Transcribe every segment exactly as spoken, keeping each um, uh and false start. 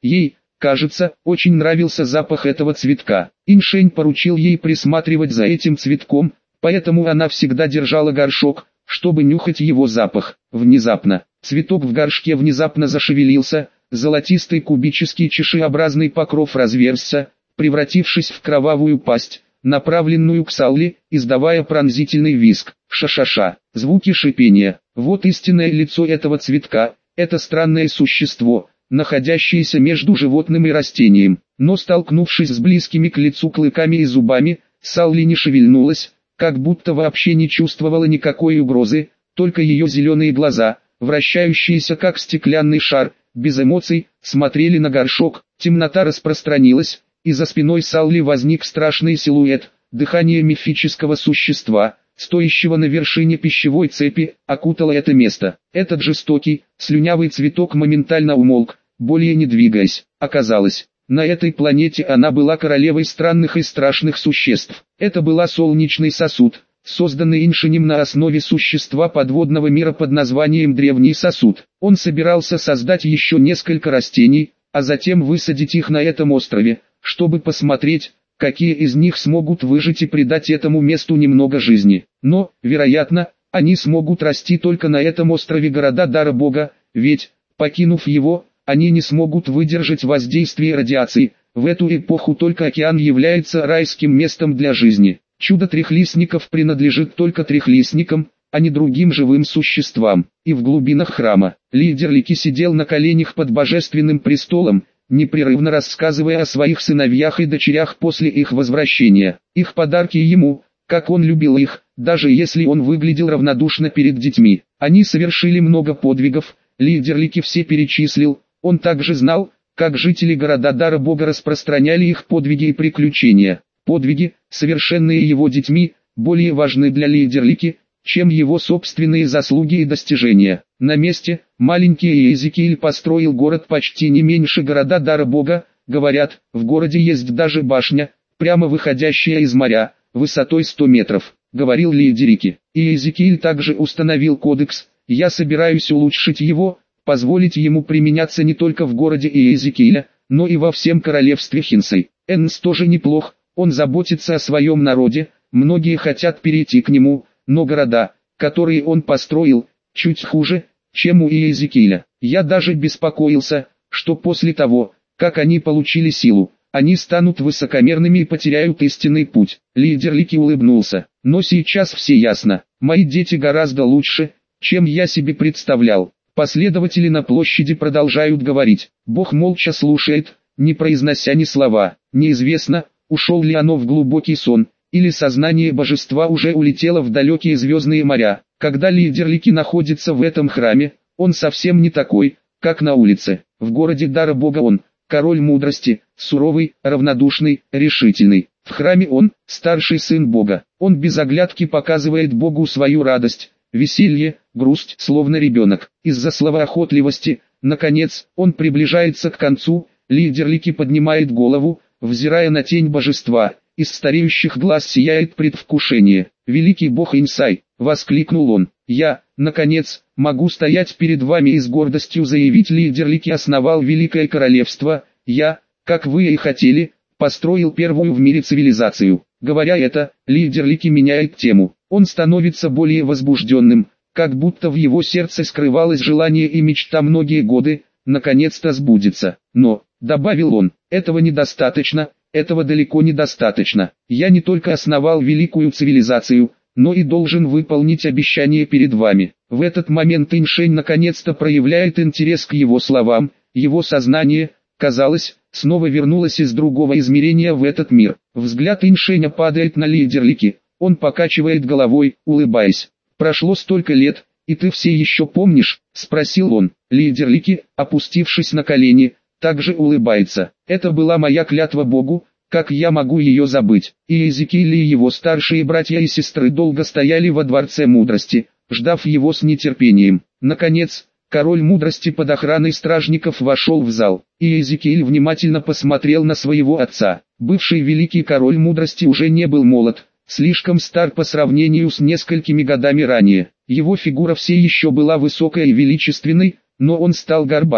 Ей, кажется, очень нравился запах этого цветка. Иншень поручил ей присматривать за этим цветком, поэтому она всегда держала горшок, чтобы нюхать его запах. Внезапно, цветок в горшке внезапно зашевелился, золотистый кубический чешеобразный покров разверзся, превратившись в кровавую пасть, направленную к Салли, издавая пронзительный визг. Ша-ша-ша, звуки шипения. Вот истинное лицо этого цветка, это странное существо, находящееся между животным и растением. Но столкнувшись с близкими к лицу клыками и зубами, Салли не шевельнулась, как будто вообще не чувствовала никакой угрозы, только ее зеленые глаза, вращающиеся как стеклянный шар, без эмоций, смотрели на горшок. Темнота распространилась, и за спиной Салли возник страшный силуэт, дыхание мифического существа, стоящего на вершине пищевой цепи, окутало это место. Этот жестокий, слюнявый цветок моментально умолк, более не двигаясь. Оказалось, на этой планете она была королевой странных и страшных существ. Это была солнечный сосуд, созданный Иншенем на основе существа подводного мира под названием Древний сосуд. Он собирался создать еще несколько растений, а затем высадить их на этом острове, чтобы посмотреть, какие из них смогут выжить и придать этому месту немного жизни. Но, вероятно, они смогут расти только на этом острове города Дара Бога, ведь, покинув его, они не смогут выдержать воздействие радиации. В эту эпоху только океан является райским местом для жизни. Чудо трехлистников принадлежит только трехлистникам, а не другим живым существам. И в глубинах храма, лидер Лики сидел на коленях под божественным престолом, непрерывно рассказывая о своих сыновьях и дочерях после их возвращения. Их подарки ему, как он любил их, даже если он выглядел равнодушно перед детьми. Они совершили много подвигов, лидер Лики все перечислил. Он также знал, как жители города Дара Бога распространяли их подвиги и приключения. Подвиги, совершенные его детьми, более важны для лидера Лики, чем его собственные заслуги и достижения. На месте, маленький Иезекииль построил город почти не меньше города Дара Бога. Говорят, в городе есть даже башня, прямо выходящая из моря, высотой сто метров, говорил лидер Лики. Иезекииль также установил кодекс, я собираюсь улучшить его, позволить ему применяться не только в городе Иезекииля, но и во всем королевстве Хинсей. Эннс тоже неплох, он заботится о своем народе, многие хотят перейти к нему, но города, которые он построил, чуть хуже, чем у Иезекииля. Я даже беспокоился, что после того, как они получили силу, они станут высокомерными и потеряют истинный путь. Лидер Лики улыбнулся, но сейчас все ясно, мои дети гораздо лучше, чем я себе представлял. Последователи на площади продолжают говорить. Бог молча слушает, не произнося ни слова. Неизвестно, ушел ли оно в глубокий сон, или сознание божества уже улетело в далекие звездные моря. Когда лидер Лики находится в этом храме, он совсем не такой, как на улице. В городе Дара Бога он, король мудрости, суровый, равнодушный, решительный. В храме он, старший сын Бога. Он без оглядки показывает Богу свою радость, веселье, грусть, словно ребенок. Из-за словоохотливости, наконец, он приближается к концу. Лидер Лики поднимает голову, взирая на тень божества. Из стареющих глаз сияет предвкушение. «Великий бог Инсай!» — воскликнул он. «Я, наконец, могу стоять перед вами и с гордостью заявить, лидер Лики основал Великое Королевство. Я, как вы и хотели, построил первую в мире цивилизацию». Говоря это, лидер Лики меняет тему. Он становится более возбужденным, как будто в его сердце скрывалось желание и мечта многие годы, наконец-то сбудется. Но, добавил он, этого недостаточно, этого далеко недостаточно. Я не только основал великую цивилизацию, но и должен выполнить обещание перед вами. В этот момент Иншень наконец-то проявляет интерес к его словам, его сознание, казалось, снова вернулось из другого измерения в этот мир. Взгляд Иншеня падает на лидер Лики, он покачивает головой, улыбаясь. «Прошло столько лет, и ты все еще помнишь?» — спросил он. Лидер Лики, опустившись на колени, также улыбается. «Это была моя клятва Богу, как я могу ее забыть?» И Иезекииль и его старшие братья и сестры долго стояли во дворце мудрости, ждав его с нетерпением. Наконец, король мудрости под охраной стражников вошел в зал. И Иезекииль внимательно посмотрел на своего отца. Бывший великий король мудрости уже не был молод, слишком стар по сравнению с несколькими годами ранее. Его фигура все еще была высокой и величественной, но он стал горбатым.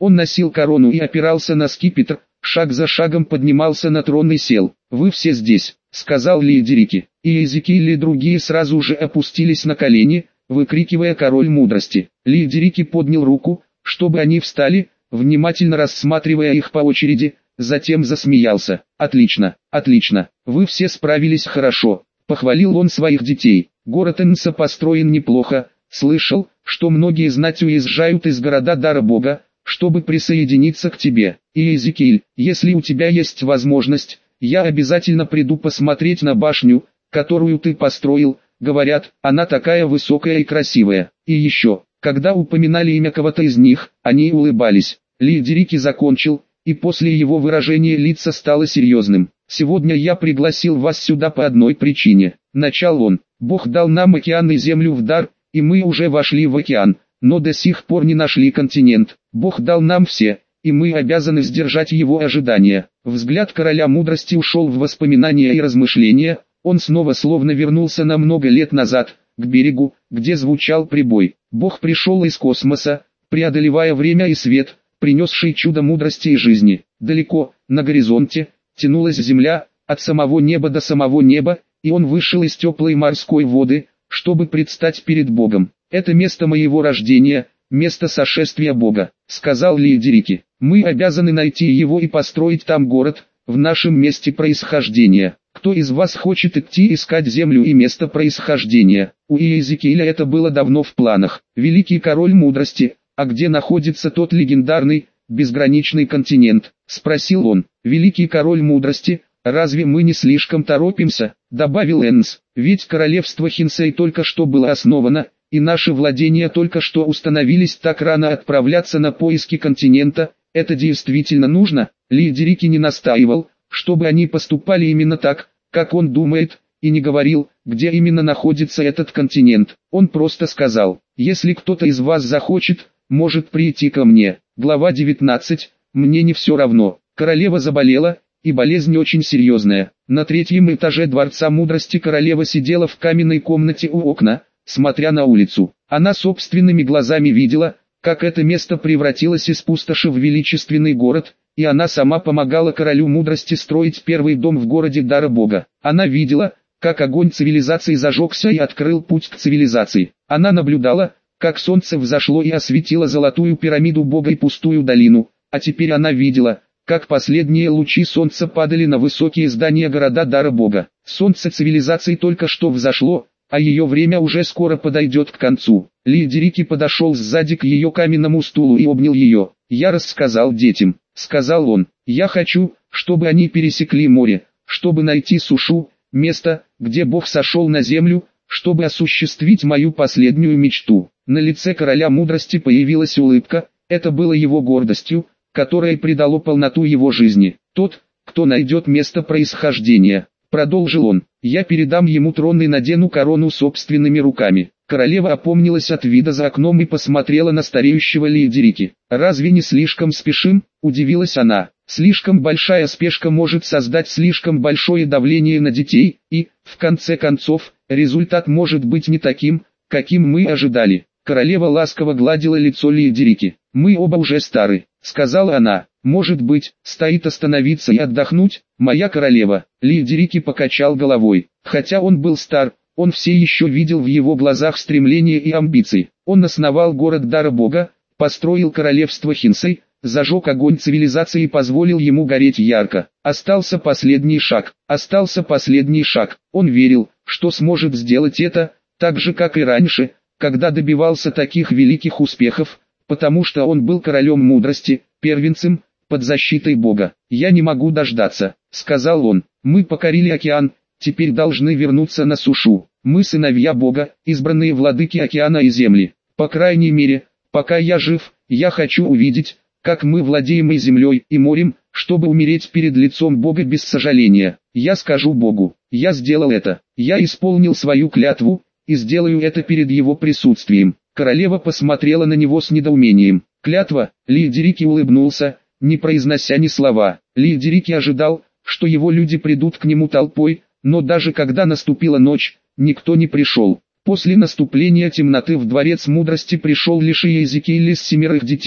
Он носил корону и опирался на скипетр, шаг за шагом поднимался на трон и сел. «Вы все здесь», — сказал Лиедерики. И Иезекииль и другие сразу же опустились на колени, выкрикивая «Король мудрости». Лиедерики поднял руку, чтобы они встали, внимательно рассматривая их по очереди, затем засмеялся. «Отлично, отлично, вы все справились хорошо», — похвалил он своих детей. «Город Энса построен неплохо, слышал, что многие знать уезжают из города Дара Бога, чтобы присоединиться к тебе. И Иезекииль, если у тебя есть возможность, я обязательно приду посмотреть на башню, которую ты построил, говорят, она такая высокая и красивая. И еще, когда упоминали имя кого-то из них, они улыбались». Лиедерики закончил, и после его выражения лица стало серьезным. «Сегодня я пригласил вас сюда по одной причине», — начал он. «Бог дал нам океан и землю в дар, и мы уже вошли в океан, но до сих пор не нашли континент. Бог дал нам все, и мы обязаны сдержать его ожидания». Взгляд короля мудрости ушел в воспоминания и размышления, он снова словно вернулся на много лет назад, к берегу, где звучал прибой. Бог пришел из космоса, преодолевая время и свет, принесший чудо мудрости и жизни. Далеко, на горизонте, тянулась земля, от самого неба до самого неба, и он вышел из теплой морской воды, чтобы предстать перед Богом. «Это место моего рождения, место сошествия Бога», — сказал Лиедерики. «Мы обязаны найти его и построить там город, в нашем месте происхождения. Кто из вас хочет идти искать землю и место происхождения?» У Иезекииля это было давно в планах. «Великий король мудрости, а где находится тот легендарный, безграничный континент?» — спросил он. «Великий король мудрости, разве мы не слишком торопимся?» — добавил Энс. «Ведь королевство Хинсей только что было основано, и наши владения только что установились. Так рано отправляться на поиски континента, это действительно нужно?» Лиедерики не настаивал, чтобы они поступали именно так, как он думает, и не говорил, где именно находится этот континент. Он просто сказал: «Если кто-то из вас захочет, может прийти ко мне». Глава девятнадцать. «Мне не все равно». Королева заболела, и болезнь очень серьезная. На третьем этаже Дворца Мудрости королева сидела в каменной комнате у окна, смотря на улицу. Она собственными глазами видела, как это место превратилось из пустоши в величественный город, и она сама помогала королю мудрости строить первый дом в городе Дара Бога. Она видела, как огонь цивилизации зажегся и открыл путь к цивилизации. Она наблюдала, как солнце взошло и осветило золотую пирамиду Бога и пустую долину, а теперь она видела, как последние лучи солнца падали на высокие здания города Дара Бога. Солнце цивилизации только что взошло, а ее время уже скоро подойдет к концу. Лиедерики подошел сзади к ее каменному стулу и обнял ее. «Я рассказал детям», — сказал он. «Я хочу, чтобы они пересекли море, чтобы найти сушу, место, где Бог сошел на землю, чтобы осуществить мою последнюю мечту». На лице короля мудрости появилась улыбка, это было его гордостью, которая придало полноту его жизни. «Тот, кто найдет место происхождения», — продолжил он, — «я передам ему трон и надену корону собственными руками». Королева опомнилась от вида за окном и посмотрела на стареющего Лиедерики. «Разве не слишком спешим?» — удивилась она. «Слишком большая спешка может создать слишком большое давление на детей, и, в конце концов, результат может быть не таким, каким мы ожидали». Королева ласково гладила лицо Лиедерики. «Мы оба уже стары», — сказала она. «Может быть, стоит остановиться и отдохнуть, моя королева?» Лиедерики покачал головой. Хотя он был стар, он все еще видел в его глазах стремления и амбиции. Он основал город Дара Бога, построил королевство Хинсей, зажег огонь цивилизации и позволил ему гореть ярко. Остался последний шаг, остался последний шаг. Он верил, что сможет сделать это, так же как и раньше, когда добивался таких великих успехов, потому что он был королем мудрости, первенцем, под защитой Бога. «Я не могу дождаться», — сказал он. «Мы покорили океан, теперь должны вернуться на сушу. Мы сыновья Бога, избранные владыки океана и земли. По крайней мере, пока я жив, я хочу увидеть, как мы владеем и землей, и морем, чтобы умереть перед лицом Бога без сожаления. Я скажу Богу: я сделал это, я исполнил свою клятву, и сделаю это перед его присутствием». Королева посмотрела на него с недоумением. «Клятва?» Лиедерики улыбнулся, не произнося ни слова. Лиедерики ожидал, что его люди придут к нему толпой, но даже когда наступила ночь, никто не пришел. После наступления темноты в Дворец Мудрости пришел лишь Иезекииль из семерых детей,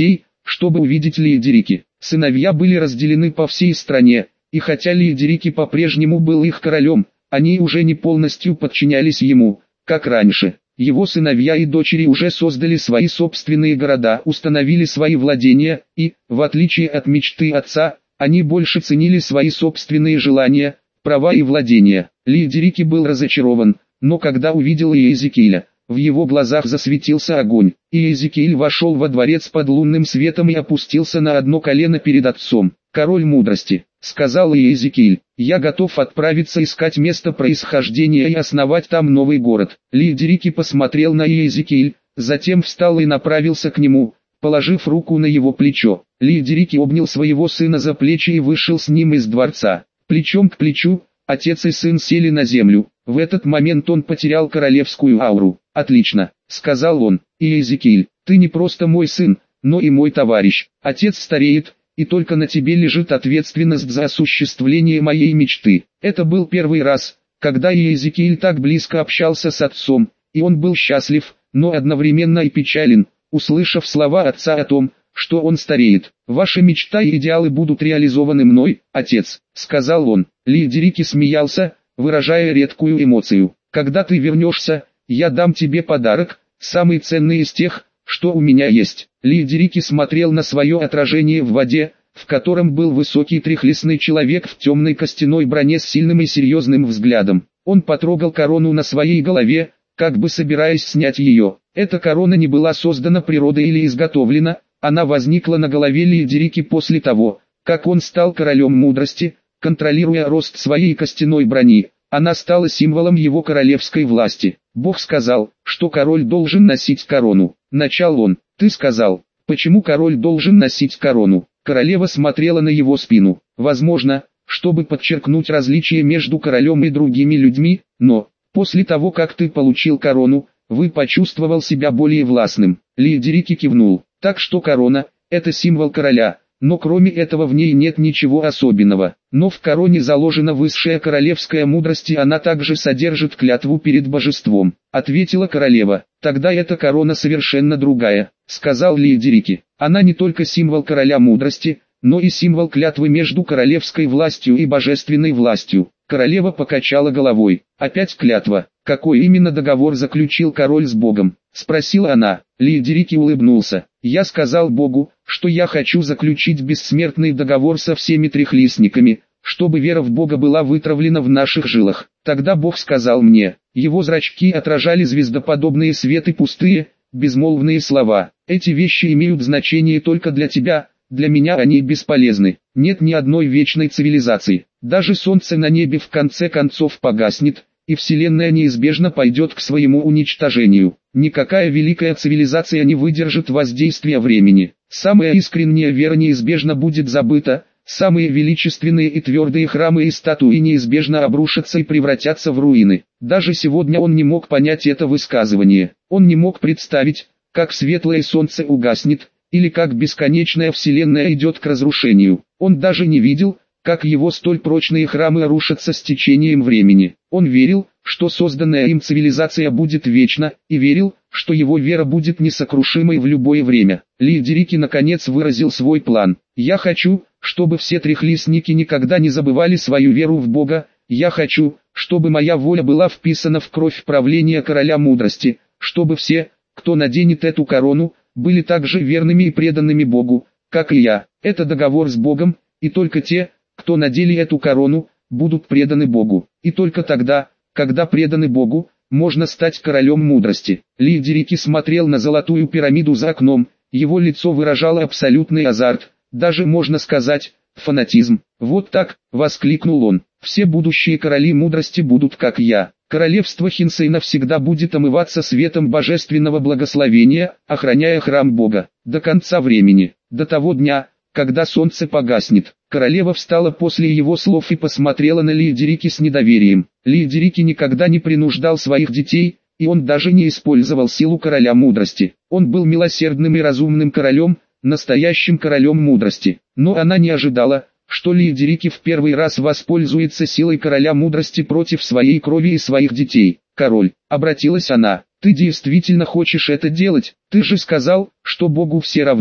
чтобы увидеть Лиедерики. Сыновья были разделены по всей стране, и хотя Лиедерики по-прежнему был их королем, они уже не полностью подчинялись ему, как раньше. Его сыновья и дочери уже создали свои собственные города, установили свои владения, и, в отличие от мечты отца, они больше ценили свои собственные желания, права и владения. Лиедерики был разочарован, но когда увидел Иезекииля, в его глазах засветился огонь. Иезекииль вошел во дворец под лунным светом и опустился на одно колено перед отцом. «Король мудрости», — сказал Иезекииль, — «я готов отправиться искать место происхождения и основать там новый город». Лиедерики посмотрел на Иезекииль, затем встал и направился к нему, положив руку на его плечо. Лиедерики обнял своего сына за плечи и вышел с ним из дворца. Плечом к плечу, отец и сын сели на землю. В этот момент он потерял королевскую ауру. «Отлично», — сказал он, — «Иезекииль, ты не просто мой сын, но и мой товарищ. Отец стареет, и только на тебе лежит ответственность за осуществление моей мечты». Это был первый раз, когда Иезекииль так близко общался с отцом, и он был счастлив, но одновременно и печален, услышав слова отца о том, что он стареет. «Ваши мечта и идеалы будут реализованы мной, отец», — сказал он. Лиедерики смеялся, выражая редкую эмоцию. «Когда ты вернешься, я дам тебе подарок, самый ценный из тех, что у меня есть». Лиедерики смотрел на свое отражение в воде, в котором был высокий трехлистный человек в темной костяной броне с сильным и серьезным взглядом. Он потрогал корону на своей голове, как бы собираясь снять ее. Эта корона не была создана природой или изготовлена, она возникла на голове Лиедерики после того, как он стал королем мудрости, контролируя рост своей костяной брони. Она стала символом его королевской власти. «Бог сказал, что король должен носить корону», — начал он. «Ты сказал, почему король должен носить корону?» Королева смотрела на его спину. Возможно, чтобы подчеркнуть различие между королем и другими людьми, но, после того как ты получил корону, вы почувствовал себя более властным. Лиедерики кивнул. «Так что корона — это символ короля, но кроме этого в ней нет ничего особенного. Но в короне заложена высшая королевская мудрость, и она также содержит клятву перед божеством», — ответила королева. «Тогда эта корона совершенно другая», — сказал Лиедерики. «Она не только символ короля мудрости, но и символ клятвы между королевской властью и божественной властью». Королева покачала головой. «Опять клятва. Какой именно договор заключил король с Богом?» — спросила она. Лиедерики улыбнулся. «Я сказал Богу, что я хочу заключить бессмертный договор со всеми трехлистниками, чтобы вера в Бога была вытравлена в наших жилах. Тогда Бог сказал мне». Его зрачки отражали звездоподобные светы, пустые, безмолвные слова. «Эти вещи имеют значение только для тебя, для меня они бесполезны. Нет ни одной вечной цивилизации. Даже солнце на небе в конце концов погаснет, и Вселенная неизбежно пойдет к своему уничтожению. Никакая великая цивилизация не выдержит воздействия времени. Самая искренняя вера неизбежно будет забыта, самые величественные и твердые храмы и статуи неизбежно обрушатся и превратятся в руины». Даже сегодня он не мог понять это высказывание. Он не мог представить, как светлое солнце угаснет, или как бесконечная Вселенная идет к разрушению. Он даже не видел, как его столь прочные храмы рушатся с течением времени. Он верил, что созданная им цивилизация будет вечна, и верил, что его вера будет несокрушимой в любое время. Лиедерики наконец выразил свой план. «Я хочу, чтобы все трехлистники никогда не забывали свою веру в Бога. Я хочу, чтобы моя воля была вписана в кровь правления короля мудрости, чтобы все, кто наденет эту корону, были также верными и преданными Богу, как и я. Это договор с Богом, и только те, кто надели эту корону, будут преданы Богу. И только тогда, когда преданы Богу, можно стать королем мудрости». Лиедерики смотрел на золотую пирамиду за окном, его лицо выражало абсолютный азарт, даже можно сказать, фанатизм. «Вот так», — воскликнул он, — «все будущие короли мудрости будут как я. Королевство Хинсейна всегда будет омываться светом божественного благословения, охраняя храм Бога, до конца времени, до того дня, когда солнце погаснет». Королева встала после его слов и посмотрела на Лиедерики с недоверием. Лиедерики никогда не принуждал своих детей, и он даже не использовал силу короля мудрости. Он был милосердным и разумным королем, настоящим королем мудрости. Но она не ожидала, что Лиедерики в первый раз воспользуется силой короля мудрости против своей крови и своих детей. «Король», — обратилась она, — «ты действительно хочешь это делать? Ты же сказал, что Богу все равно», —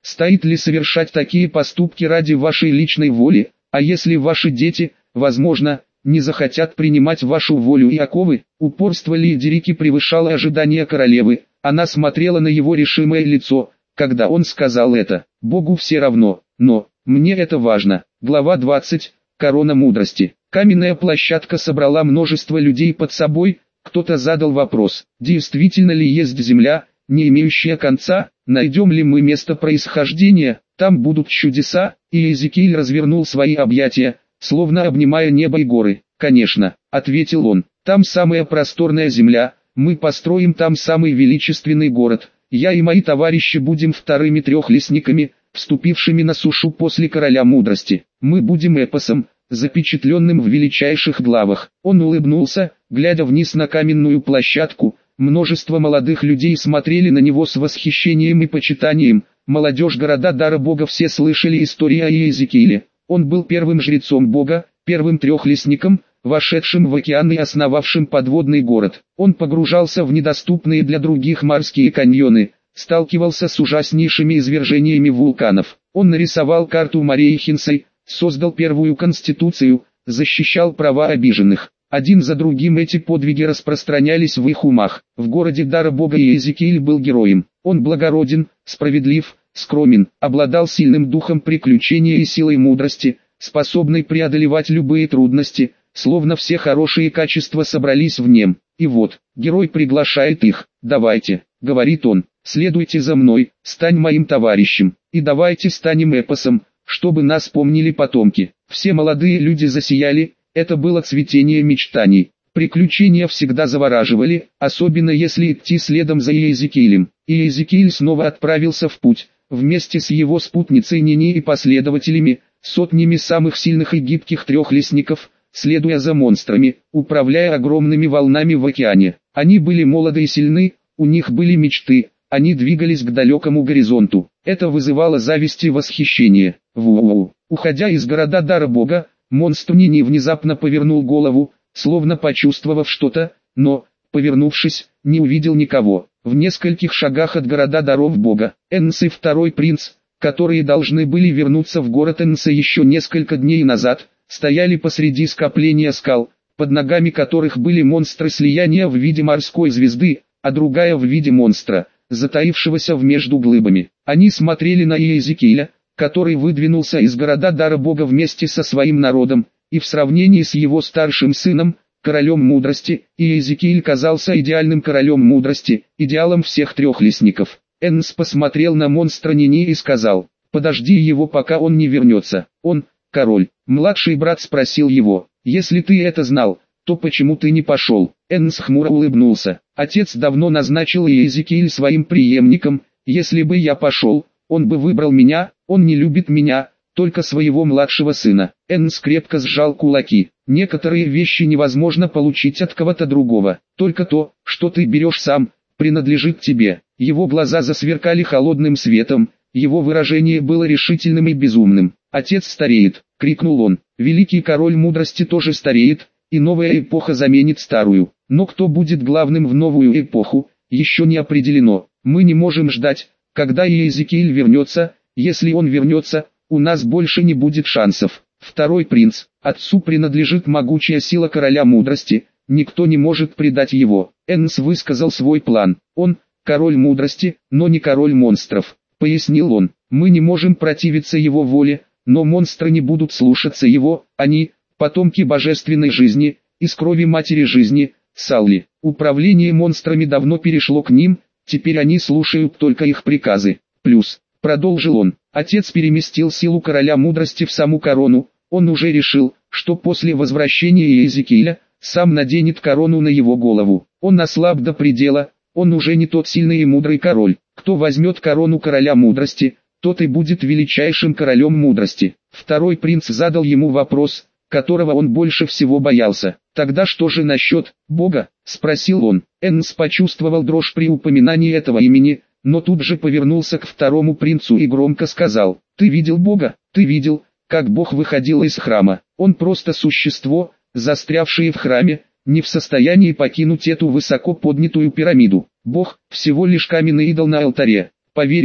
Стоит ли совершать такие поступки ради вашей личной воли, а если ваши дети, возможно, не захотят принимать вашу волю и оковы? Упорство Лиедерики превышало ожидания королевы, она смотрела на его решимое лицо, когда он сказал это. Богу все равно, но, мне это важно. Глава двадцать. Корона мудрости. Каменная площадка собрала множество людей под собой, кто-то задал вопрос, действительно ли есть земля, не имеющая конца, найдем ли мы место происхождения, там будут чудеса, и Иезекииль развернул свои объятия, словно обнимая небо и горы. «Конечно», — ответил он, — «там самая просторная земля, мы построим там самый величественный город, я и мои товарищи будем вторыми трехлесниками, вступившими на сушу после короля мудрости, мы будем эпосом, запечатленным в величайших главах». Он улыбнулся, глядя вниз на каменную площадку, множество молодых людей смотрели на него с восхищением и почитанием, молодежь города Дара Бога все слышали истории о Иезекииле. Он был первым жрецом Бога, первым трехлесником, вошедшим в океан и основавшим подводный город. Он погружался в недоступные для других морские каньоны, сталкивался с ужаснейшими извержениями вулканов. Он нарисовал карту морей Хинсай, создал первую конституцию, защищал права обиженных. Один за другим эти подвиги распространялись в их умах. В городе Дара Бога Иезекииль был героем. Он благороден, справедлив, скромен, обладал сильным духом приключения и силой мудрости, способной преодолевать любые трудности, словно все хорошие качества собрались в нем. И вот, герой приглашает их. «Давайте», — говорит он, — «следуйте за мной, стань моим товарищем, и давайте станем эпосом, чтобы нас помнили потомки». Все молодые люди засияли, это было цветение мечтаний. Приключения всегда завораживали, особенно если идти следом за Иезекиилем. И Иезекииль снова отправился в путь, вместе с его спутницей Нини и последователями, сотнями самых сильных и гибких трехлесников, следуя за монстрами, управляя огромными волнами в океане. Они были молоды и сильны, у них были мечты, они двигались к далекому горизонту. Это вызывало зависть и восхищение. Ву-ву. Уходя из города Дара Бога, монстр Нини внезапно повернул голову, словно почувствовав что-то, но, повернувшись, не увидел никого. В нескольких шагах от города Даров Бога, Эннс и второй принц, которые должны были вернуться в город Эннса еще несколько дней назад, стояли посреди скопления скал, под ногами которых были монстры слияния в виде морской звезды, а другая в виде монстра, затаившегося в между глыбами. Они смотрели на Иезекииля, который выдвинулся из города Дара Бога вместе со своим народом, и в сравнении с его старшим сыном, королем мудрости, Иезекииль казался идеальным королем мудрости, идеалом всех трехлесников. Эннс посмотрел на монстра Нини и сказал: «Подожди его, пока он не вернется. Он, король». Младший брат спросил его: «Если ты это знал, то почему ты не пошел?» Эннс хмуро улыбнулся. «Отец давно назначил Иезекииль своим преемником, если бы я пошел, он бы выбрал меня, он не любит меня, только своего младшего сына». Эннс крепко сжал кулаки. «Некоторые вещи невозможно получить от кого-то другого, только то, что ты берешь сам, принадлежит тебе». Его глаза засверкали холодным светом, его выражение было решительным и безумным. «Отец стареет», — крикнул он. «Великий король мудрости тоже стареет, и новая эпоха заменит старую. Но кто будет главным в новую эпоху, еще не определено. Мы не можем ждать, когда Иезекииль вернется. Если он вернется, у нас больше не будет шансов». Второй принц: «Отцу принадлежит могучая сила короля мудрости, никто не может предать его». Эннс высказал свой план. «Он король мудрости, но не король монстров», — пояснил он. «Мы не можем противиться его воле, но монстры не будут слушаться его, они — потомки божественной жизни, из крови матери жизни, Салли. Управление монстрами давно перешло к ним, теперь они слушают только их приказы. Плюс», — продолжил он, — «отец переместил силу короля мудрости в саму корону, он уже решил, что после возвращения Иезекииля, сам наденет корону на его голову. Он ослаб до предела, он уже не тот сильный и мудрый король. Кто возьмет корону короля мудрости, тот и будет величайшим королем мудрости». Второй принц задал ему вопрос, которого он больше всего боялся. «Тогда что же насчет Бога?» — спросил он. Эннс почувствовал дрожь при упоминании этого имени, но тут же повернулся к второму принцу и громко сказал: «Ты видел Бога? Ты видел, как Бог выходил из храма? Он просто существо, застрявшее в храме, не в состоянии покинуть эту высоко поднятую пирамиду. Бог — всего лишь каменный идол на алтаре. Поверь мне,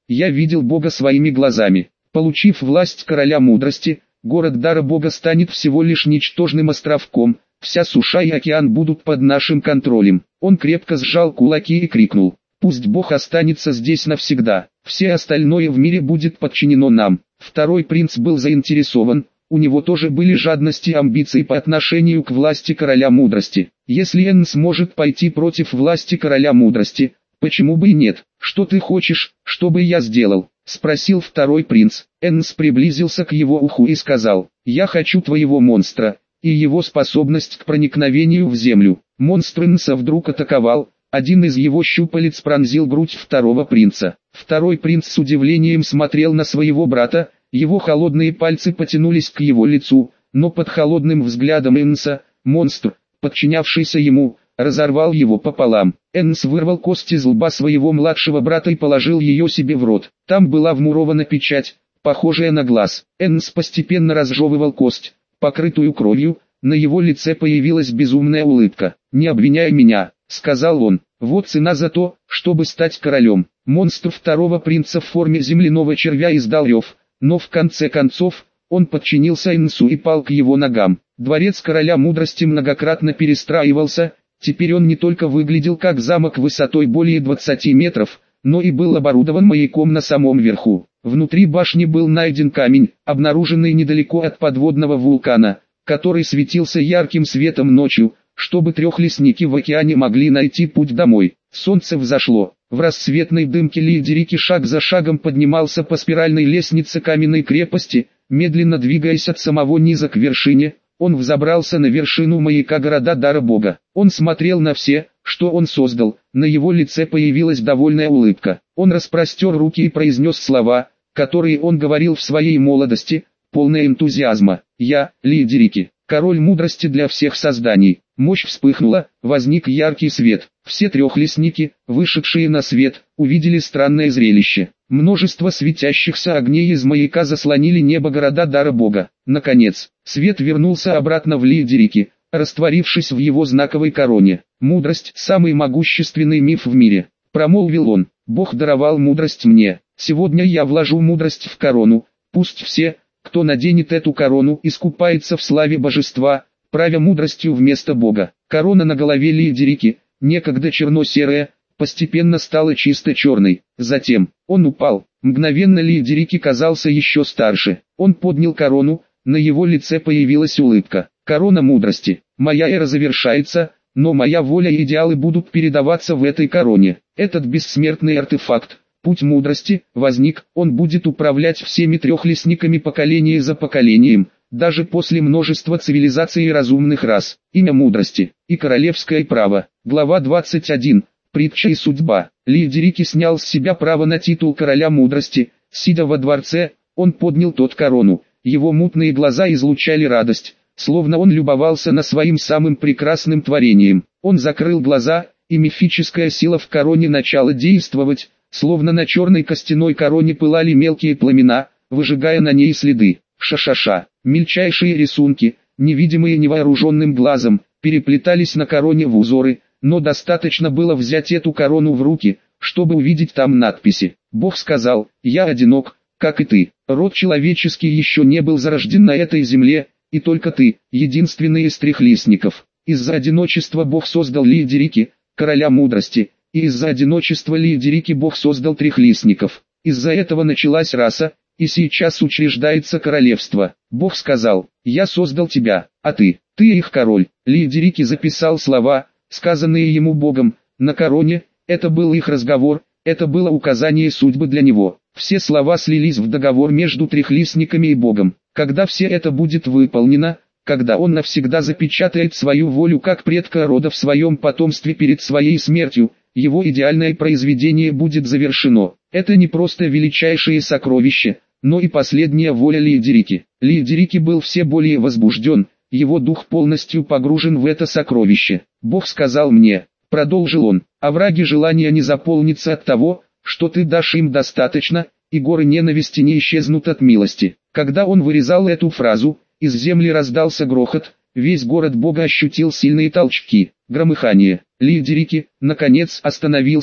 Я видел Бога своими глазами. Получив власть короля мудрости, город дара Бога станет всего лишь ничтожным островком, вся суша и океан будут под нашим контролем. Он крепко сжал кулаки и крикнул: «Пусть Бог останется здесь навсегда, все остальное в мире будет подчинено нам». Второй принц был заинтересован, у него тоже были жадности и амбиции по отношению к власти короля мудрости. Если Энн сможет пойти против власти короля мудрости, почему бы и нет? «Что ты хочешь, чтобы я сделал?» — спросил второй принц. Эннс приблизился к его уху и сказал: «Я хочу твоего монстра, и его способность к проникновению в землю». Монстр Эннса вдруг атаковал, один из его щупалец пронзил грудь второго принца. Второй принц с удивлением смотрел на своего брата, его холодные пальцы потянулись к его лицу, но под холодным взглядом Эннса, монстр, подчинявшийся ему, разорвал его пополам. Эннс вырвал кость из лба своего младшего брата и положил ее себе в рот. Там была вмурована печать, похожая на глаз. Эннс постепенно разжевывал кость, покрытую кровью, на его лице появилась безумная улыбка. «Не обвиняй меня», — сказал он, — «вот цена за то, чтобы стать королем». Монстр второго принца в форме земляного червя издал рев, но в конце концов, он подчинился Эннсу и пал к его ногам. Дворец короля мудрости многократно перестраивался. Теперь он не только выглядел как замок высотой более двадцати метров, но и был оборудован маяком на самом верху. Внутри башни был найден камень, обнаруженный недалеко от подводного вулкана, который светился ярким светом ночью, чтобы трехлесники в океане могли найти путь домой. Солнце взошло. В рассветной дымке Лиедерики шаг за шагом поднимался по спиральной лестнице каменной крепости, медленно двигаясь от самого низа к вершине. Он взобрался на вершину маяка города дара Бога. Он смотрел на все, что он создал, на его лице появилась довольная улыбка. Он распростер руки и произнес слова, которые он говорил в своей молодости, полные энтузиазма. «Я, Лиедерики, король мудрости для всех созданий». Мощь вспыхнула, возник яркий свет. Все трехлесники, вышедшие на свет, увидели странное зрелище. Множество светящихся огней из маяка заслонили небо города дара Бога. Наконец, свет вернулся обратно в Лиедерики, растворившись в его знаковой короне. «Мудрость – самый могущественный миф в мире», – промолвил он. «Бог даровал мудрость мне. Сегодня я вложу мудрость в корону. Пусть все, кто наденет эту корону, искупается в славе божества, правя мудростью вместо Бога». Корона на голове Лиедерики, некогда черно-серая, постепенно стала чисто черной. Затем, он упал. Мгновенно Лиедерики казался еще старше. Он поднял корону, на его лице появилась улыбка. «Корона мудрости. Моя эра завершается, но моя воля и идеалы будут передаваться в этой короне. Этот бессмертный артефакт, путь мудрости, возник, он будет управлять всеми трехлесниками поколение за поколением, даже после множества цивилизаций и разумных рас. Имя мудрости и королевское право». Глава двадцать один. Притча и судьба. Лиедерики снял с себя право на титул короля мудрости. Сидя во дворце, он поднял тот корону. Его мутные глаза излучали радость, словно он любовался на своим самым прекрасным творением. Он закрыл глаза, и мифическая сила в короне начала действовать, словно на черной костяной короне пылали мелкие пламена, выжигая на ней следы. Ша-ша-ша. Мельчайшие рисунки, невидимые невооруженным глазом, переплетались на короне в узоры, но достаточно было взять эту корону в руки, чтобы увидеть там надписи. Бог сказал: «Я одинок, как и ты. Род человеческий еще не был зарожден на этой земле, и только ты, единственный из трехлистников». Из-за одиночества Бог создал Лиедерики, короля мудрости, и из-за одиночества Лиедерики Бог создал трехлистников. Из-за этого началась раса, и сейчас учреждается королевство. Бог сказал: «Я создал тебя, а ты, ты их король». Лиедерики записал слова, сказанные ему Богом, на короне. Это был их разговор, это было указание судьбы для него. Все слова слились в договор между трехлистниками и Богом. Когда все это будет выполнено, когда он навсегда запечатает свою волю как предка рода в своем потомстве перед своей смертью, его идеальное произведение будет завершено. Это не просто величайшее сокровище, но и последняя воля Лиедерики. Лиедерики был все более возбужден, его дух полностью погружен в это сокровище. «Бог сказал мне», — продолжил он, — «овраги желания не заполнятся от того, что ты дашь им достаточно, и горы ненависти не исчезнут от милости». Когда он вырезал эту фразу, из земли раздался грохот, весь город Бога ощутил сильные толчки, громыхание. Лиедерики, наконец, остановился,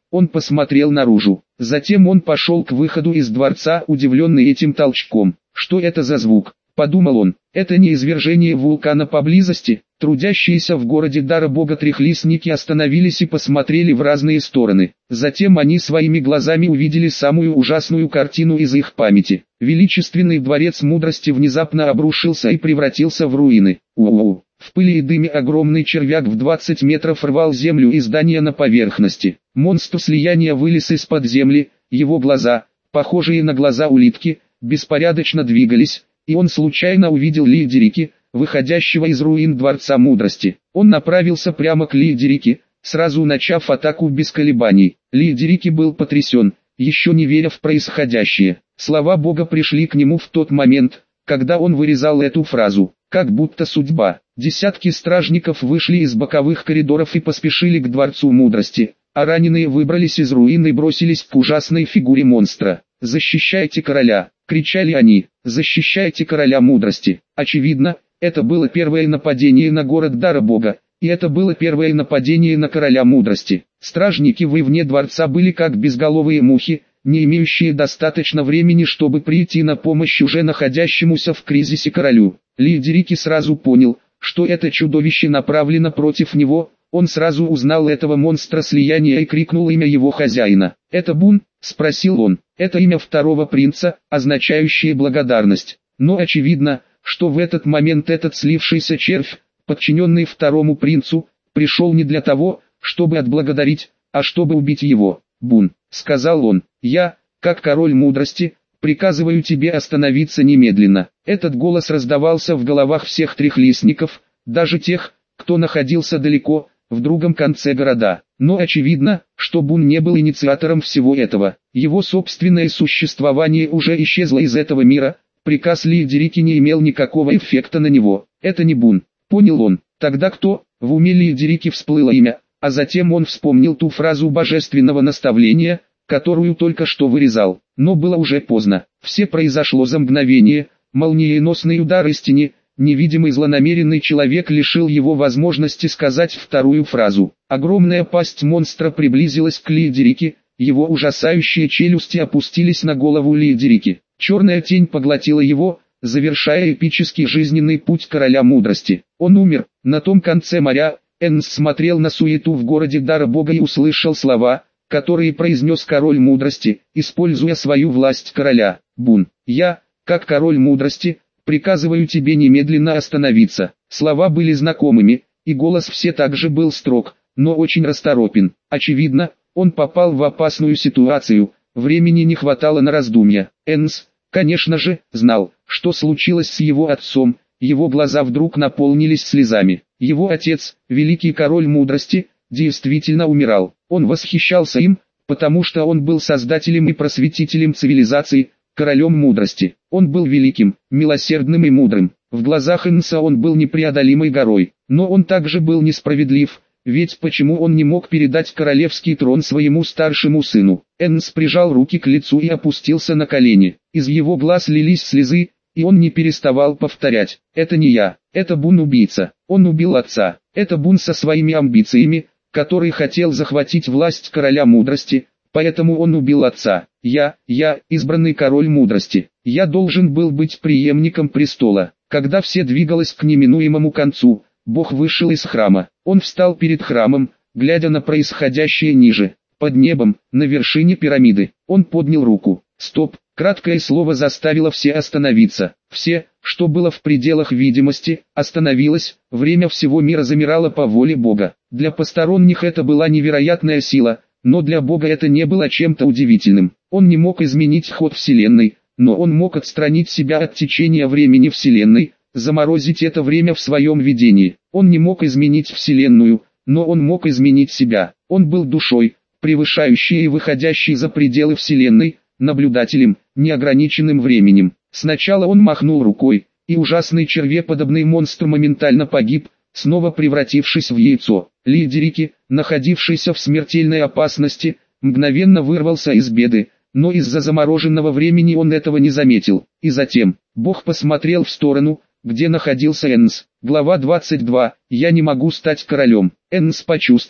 Он посмотрел наружу. Затем он пошел к выходу из дворца, удивленный этим толчком. Что это за звук? Подумал он. Это не извержение вулкана поблизости. Трудящиеся в городе дара бога трехлистники остановились и посмотрели в разные стороны. Затем они своими глазами увидели самую ужасную картину из их памяти. Величественный дворец мудрости внезапно обрушился и превратился в руины. У-у-у. В пыли и дыме огромный червяк в двадцать метров рвал землю и здания на поверхности. Монстр слияния вылез из-под земли, его глаза, похожие на глаза улитки, беспорядочно двигались, и он случайно увидел Лидерики, выходящего из руин Дворца Мудрости. Он направился прямо к Лидерике, сразу начав атаку без колебаний. Лидерики был потрясен, еще не веря в происходящее. Слова Бога пришли к нему в тот момент, когда он вырезал эту фразу, как будто судьба. Десятки стражников вышли из боковых коридоров и поспешили к Дворцу Мудрости, а раненые выбрались из руин и бросились к ужасной фигуре монстра. «Защищайте короля!» — кричали они. «Защищайте короля мудрости!» Очевидно, это было первое нападение на город дара бога, и это было первое нападение на короля мудрости. Стражники вне дворца были как безголовые мухи, не имеющие достаточно времени, чтобы прийти на помощь уже находящемуся в кризисе королю. Лидерики сразу понял, что это чудовище направлено против него. Он сразу узнал этого монстра слияния и крикнул имя его хозяина. «Это Бун?» — спросил он. Это имя второго принца, означающее благодарность. Но очевидно, что в этот момент этот слившийся червь, подчиненный второму принцу, пришел не для того, чтобы отблагодарить, а чтобы убить его. «Бун», — сказал он, — «я, как король мудрости, приказываю тебе остановиться немедленно». Этот голос раздавался в головах всех трехлистников, даже тех, кто находился далеко, в другом конце города. Но очевидно, что Бун не был инициатором всего этого. Его собственное существование уже исчезло из этого мира, приказ Лидерики не имел никакого эффекта на него. Это не Бун, понял он. Тогда кто? В уме Лидерики всплыло имя, а затем он вспомнил ту фразу божественного наставления, которую только что вырезал. Но было уже поздно. Все произошло за мгновение, молниеносный удар из тени. Невидимый злонамеренный человек лишил его возможности сказать вторую фразу. Огромная пасть монстра приблизилась к Лидерике, его ужасающие челюсти опустились на голову Лидерики. Черная тень поглотила его, завершая эпический жизненный путь короля мудрости. Он умер. На том конце моря, Энс смотрел на суету в городе дара бога и услышал слова, которые произнес король мудрости, используя свою власть короля. «Бун, я, как король мудрости, приказываю тебе немедленно остановиться». Слова были знакомыми, и голос все также был строг, но очень расторопен. Очевидно, он попал в опасную ситуацию, времени не хватало на раздумья. Энс, конечно же, знал, что случилось с его отцом, его глаза вдруг наполнились слезами. Его отец, великий король мудрости, действительно умирал. Он восхищался им, потому что он был создателем и просветителем цивилизации, королем мудрости. Он был великим, милосердным и мудрым. В глазах Энса он был непреодолимой горой. Но он также был несправедлив, ведь почему он не мог передать королевский трон своему старшему сыну? Энс прижал руки к лицу и опустился на колени. Из его глаз лились слезы, и он не переставал повторять: «Это не я, это Бун убийца, он убил отца, это Бун со своими амбициями, который хотел захватить власть короля мудрости, поэтому он убил отца. Я, я, избранный король мудрости, я должен был быть преемником престола». Когда все двигалось к неминуемому концу, Бог вышел из храма. Он встал перед храмом, глядя на происходящее ниже, под небом, на вершине пирамиды. Он поднял руку. «Стоп!» Краткое слово заставило все остановиться. Все, что было в пределах видимости, остановилось. Время всего мира замирало по воле Бога. Для посторонних это была невероятная сила, но для Бога это не было чем-то удивительным. Он не мог изменить ход Вселенной, но он мог отстранить себя от течения времени Вселенной, заморозить это время в своем видении. Он не мог изменить Вселенную, но он мог изменить себя. Он был душой, превышающей и выходящей за пределы Вселенной, наблюдателем, неограниченным временем. Сначала он махнул рукой, и ужасный червеподобный монстр моментально погиб, снова превратившись в яйцо. Лидерики, находившийся в смертельной опасности, мгновенно вырвался из беды, но из-за замороженного времени он этого не заметил. И затем, Бог посмотрел в сторону, где находился Энс. Глава двадцать два. «Я не могу стать королем». Энс почувствовал,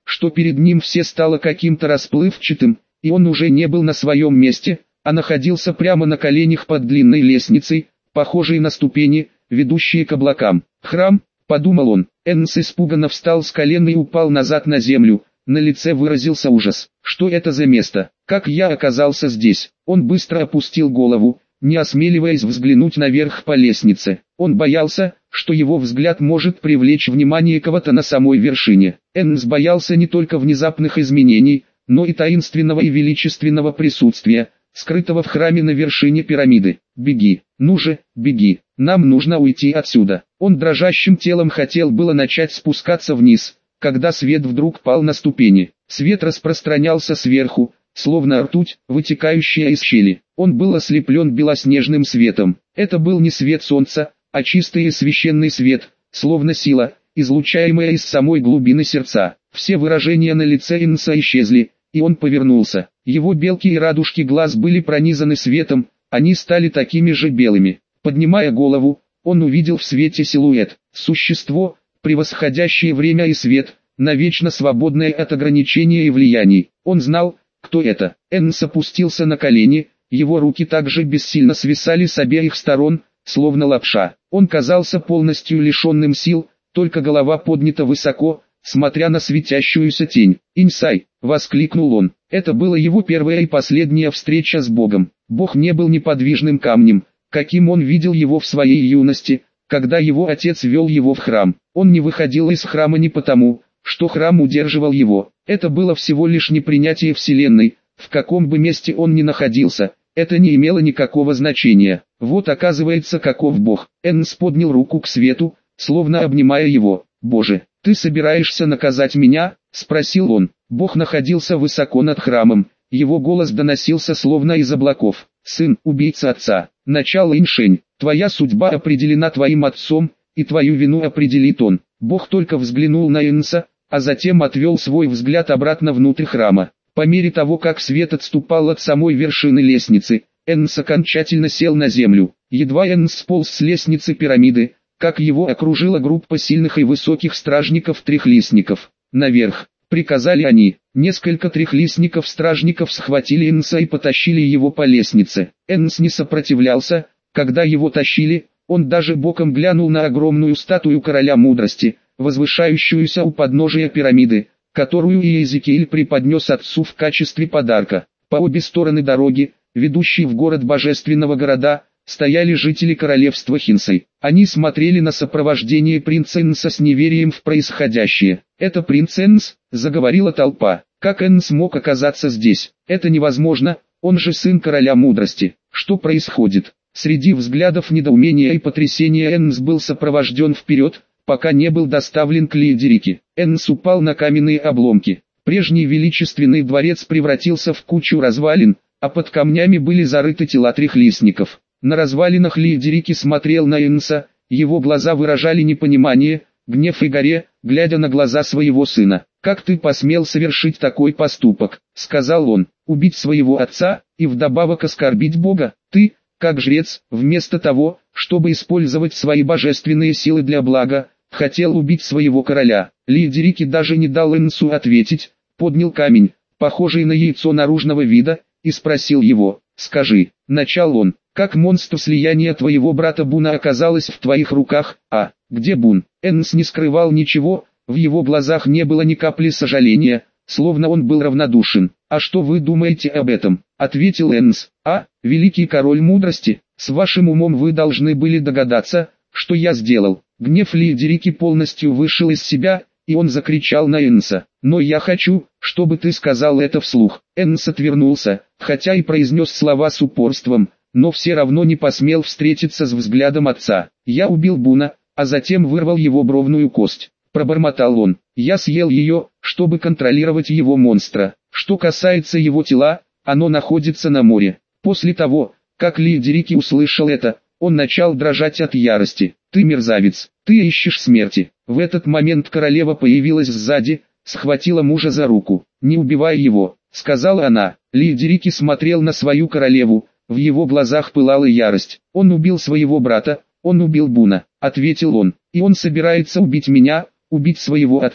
что перед ним все стало каким-то расплывчатым, и он уже не был на своем месте, а находился прямо на коленях под длинной лестницей, похожей на ступени, ведущие к облакам. «Храм», — подумал он. Эннс испуганно встал с колен и упал назад на землю. На лице выразился ужас. «Что это за место? Как я оказался здесь?» Он быстро опустил голову, не осмеливаясь взглянуть наверх по лестнице. Он боялся, что его взгляд может привлечь внимание кого-то на самой вершине. Эннс боялся не только внезапных изменений, но и таинственного и величественного присутствия, скрытого в храме на вершине пирамиды. «Беги, ну же, беги, нам нужно уйти отсюда». Он дрожащим телом хотел было начать спускаться вниз, когда свет вдруг пал на ступени. Свет распространялся сверху, словно ртуть, вытекающая из щели. Он был ослеплен белоснежным светом. Это был не свет солнца, а чистый и священный свет, словно сила, излучаемая из самой глубины сердца. Все выражения на лице Эннса исчезли, и он повернулся. Его белки и радужки глаз были пронизаны светом, они стали такими же белыми. Поднимая голову, он увидел в свете силуэт, существо, превосходящее время и свет, навечно свободное от ограничения и влияний. Он знал, кто это. Эннс опустился на колени, его руки также бессильно свисали с обеих сторон, словно лапша. Он казался полностью лишенным сил, только голова поднята высоко, смотря на светящуюся тень. «Инсай!» — воскликнул он. Это была его первая и последняя встреча с Богом. Бог не был неподвижным камнем, каким он видел его в своей юности, когда его отец вел его в храм. Он не выходил из храма не потому, что храм удерживал его. Это было всего лишь непринятие Вселенной, в каком бы месте он ни находился. Это не имело никакого значения. Вот оказывается каков Бог. Эннс поднял руку к свету, словно обнимая его. «Боже, ты собираешься наказать меня?» — спросил он. Бог находился высоко над храмом. Его голос доносился словно из облаков. «Сын, убийца отца, начало Иншень, твоя судьба определена твоим отцом, и твою вину определит он». Бог только взглянул на Эннса, а затем отвел свой взгляд обратно внутрь храма. По мере того, как свет отступал от самой вершины лестницы, Эннс окончательно сел на землю. Едва Эннс сполз с лестницы пирамиды, как его окружила группа сильных и высоких стражников-трехлистников. «Наверх!» — приказали они. Несколько трехлистников-стражников схватили Эннса и потащили его по лестнице. Эннс не сопротивлялся, когда его тащили, он даже боком глянул на огромную статую короля мудрости, возвышающуюся у подножия пирамиды, которую Иезекииль преподнес отцу в качестве подарка. По обе стороны дороги, ведущей в город божественного города, стояли жители королевства Хинсай. Они смотрели на сопровождение принца Эннса с неверием в происходящее. «Это принц Эннс», — заговорила толпа. «Как Эннс мог оказаться здесь? Это невозможно, он же сын короля мудрости. Что происходит?» Среди взглядов недоумения и потрясения Эннс был сопровожден вперед, пока не был доставлен к Лиедерике. Эннс упал на каменные обломки. Прежний величественный дворец превратился в кучу развалин, а под камнями были зарыты тела трехлистников. На развалинах Лиедерики смотрел на Эннса, его глаза выражали непонимание, гнев и горе, глядя на глаза своего сына. «Как ты посмел совершить такой поступок?» — сказал он. «Убить своего отца, и вдобавок оскорбить Бога? Ты, как жрец, вместо того, чтобы использовать свои божественные силы для блага, хотел убить своего короля». Лиедерики даже не дал Эннсу ответить, поднял камень, похожий на яйцо наружного вида, и спросил его. «Скажи», — начал он, — «как монстр слияния твоего брата Буна оказалось в твоих руках, а, где Бун?» Эннс не скрывал ничего, в его глазах не было ни капли сожаления, словно он был равнодушен. «А что вы думаете об этом?» — ответил Эннс. «А, великий король мудрости, с вашим умом вы должны были догадаться, что я сделал». Гнев Лиедерики полностью вышел из себя, и он закричал на Эннса. «Но я хочу, чтобы ты сказал это вслух». Эннс отвернулся, хотя и произнес слова с упорством, но все равно не посмел встретиться с взглядом отца. «Я убил Буна, а затем вырвал его бровную кость», — пробормотал он. «Я съел ее, чтобы контролировать его монстра. Что касается его тела, оно находится на море». После того, как Лиедерики услышал это, он начал дрожать от ярости. «Ты мерзавец, ты ищешь смерти». В этот момент королева появилась сзади, схватила мужа за руку. «Не убивай его», — сказала она. Лиедерики смотрел на свою королеву, в его глазах пылала ярость. «Он убил своего брата, он убил Буна», — ответил он. «И он собирается убить меня, убить своего отца».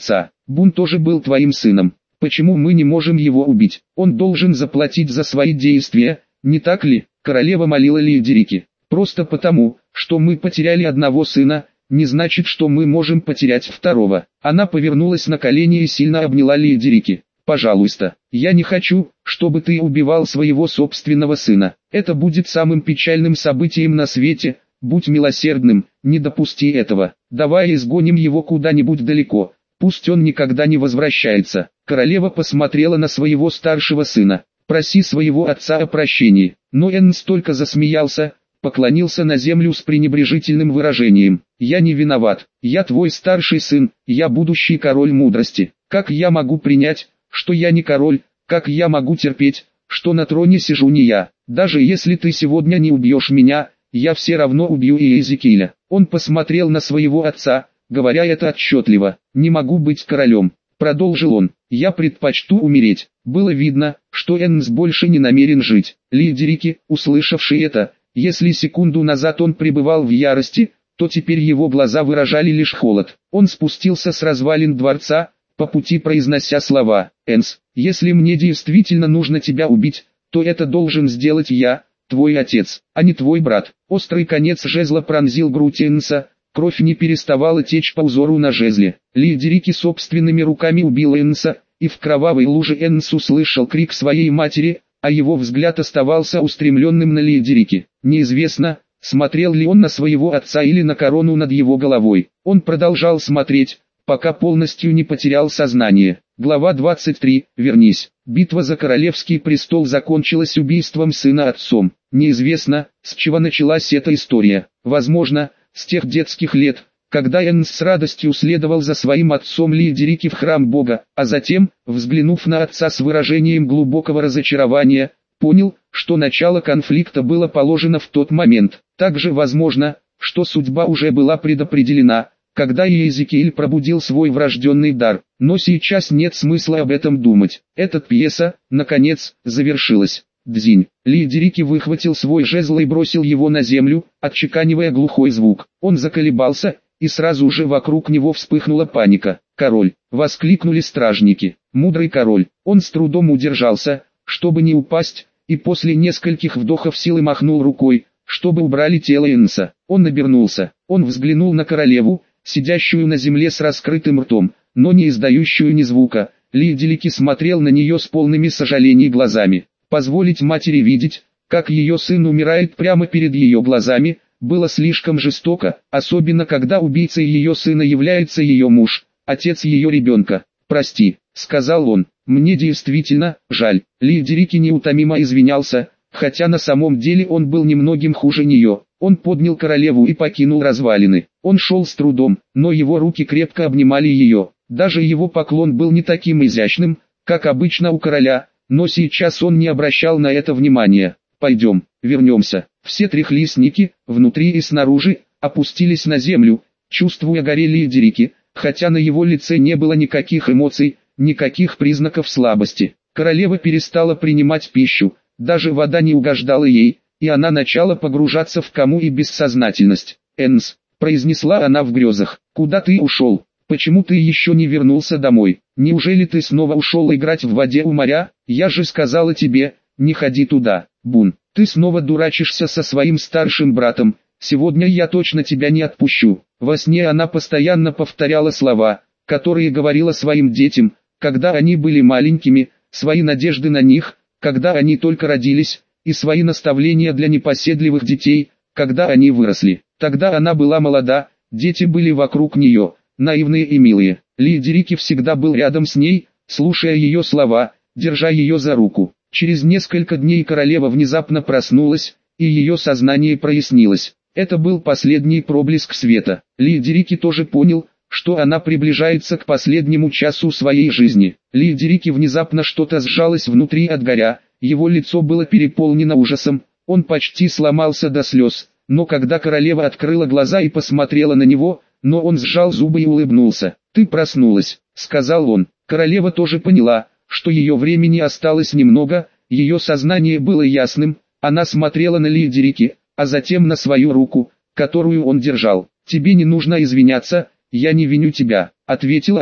Бун тоже был твоим сыном. Почему мы не можем его убить? Он должен заплатить за свои действия, не так ли? Королева молила Лиедерики. Просто потому, что мы потеряли одного сына, не значит, что мы можем потерять второго. Она повернулась на колени и сильно обняла Лиедерики. Пожалуйста, я не хочу, чтобы ты убивал своего собственного сына. Это будет самым печальным событием на свете. Будь милосердным, не допусти этого. Давай изгоним его куда-нибудь далеко. Пусть он никогда не возвращается. Королева посмотрела на своего старшего сына. Проси своего отца о прощении. Но Эннс только засмеялся, поклонился на землю с пренебрежительным выражением. Я не виноват. Я твой старший сын, я будущий король мудрости. Как я могу принять, что я не король? Как я могу терпеть, что на троне сижу не я? Даже если ты сегодня не убьешь меня, я все равно убью и Иезекииля. Он посмотрел на своего отца, говоря это отчетливо. Не могу быть королем. Продолжил он, я предпочту умереть. Было видно, что Эннс больше не намерен жить. Лиедерики, услышавший это, если секунду назад он пребывал в ярости, то теперь его глаза выражали лишь холод. Он спустился с развалин дворца, по пути произнося слова. «Эннс, если мне действительно нужно тебя убить, то это должен сделать я, твой отец, а не твой брат». Острый конец жезла пронзил грудь Эннса. Кровь не переставала течь по узору на жезле. Лиедерики собственными руками убил Эннса, и в кровавой луже Эннс услышал крик своей матери, а его взгляд оставался устремленным на Лиедерики. Неизвестно, смотрел ли он на своего отца или на корону над его головой. Он продолжал смотреть, пока полностью не потерял сознание. Глава двадцать три. Вернись. Битва за королевский престол закончилась убийством сына отцом. Неизвестно, с чего началась эта история. Возможно, с тех детских лет, когда Эннс с радостью следовал за своим отцом Лиедерики в храм Бога, а затем, взглянув на отца с выражением глубокого разочарования, понял, что начало конфликта было положено в тот момент. Также возможно, что судьба уже была предопределена, когда Иезекииль пробудил свой врожденный дар, но сейчас нет смысла об этом думать. Эта пьеса, наконец, завершилась. Дзинь. Лиедерики выхватил свой жезл и бросил его на землю, отчеканивая глухой звук. Он заколебался, и сразу же вокруг него вспыхнула паника. «Король!» — воскликнули стражники. «Мудрый король!» Он с трудом удержался, чтобы не упасть, и после нескольких вдохов силы махнул рукой, чтобы убрали тело Эннса. Он обернулся. Он взглянул на королеву, сидящую на земле с раскрытым ртом, но не издающую ни звука. Лиедерики смотрел на нее с полными сожалений глазами. Позволить матери видеть, как ее сын умирает прямо перед ее глазами, было слишком жестоко, особенно когда убийцей ее сына является ее муж, отец ее ребенка. «Прости», — сказал он, — «мне действительно жаль». Лиедерики неутомимо извинялся, хотя на самом деле он был немногим хуже нее. Он поднял королеву и покинул развалины. Он шел с трудом, но его руки крепко обнимали ее. Даже его поклон был не таким изящным, как обычно у короля, но сейчас он не обращал на это внимания. «Пойдем, вернемся». Все трехлистники, внутри и снаружи, опустились на землю, чувствуя горе Лиедерики, хотя на его лице не было никаких эмоций, никаких признаков слабости. Королева перестала принимать пищу, даже вода не угождала ей, и она начала погружаться в кому и бессознательность. «Эннс», — произнесла она в грезах, — «куда ты ушел? Почему ты еще не вернулся домой? Неужели ты снова ушел играть в воде у моря? Я же сказала тебе, не ходи туда. Бун, ты снова дурачишься со своим старшим братом, сегодня я точно тебя не отпущу». Во сне она постоянно повторяла слова, которые говорила своим детям, когда они были маленькими, свои надежды на них, когда они только родились, и свои наставления для непоседливых детей, когда они выросли. Тогда она была молода, дети были вокруг нее, наивные и милые. Лиедерики всегда был рядом с ней, слушая ее слова, держа ее за руку. Через несколько дней королева внезапно проснулась, и ее сознание прояснилось. Это был последний проблеск света. Лиедерики тоже понял, что она приближается к последнему часу своей жизни. Лиедерики внезапно что-то сжалось внутри от горя, его лицо было переполнено ужасом, он почти сломался до слез, но когда королева открыла глаза и посмотрела на него, но он сжал зубы и улыбнулся. «Ты проснулась», — сказал он. Королева тоже поняла, что ее времени осталось немного, ее сознание было ясным, она смотрела на Лиедерики, а затем на свою руку, которую он держал. «Тебе не нужно извиняться, я не виню тебя», — ответила она.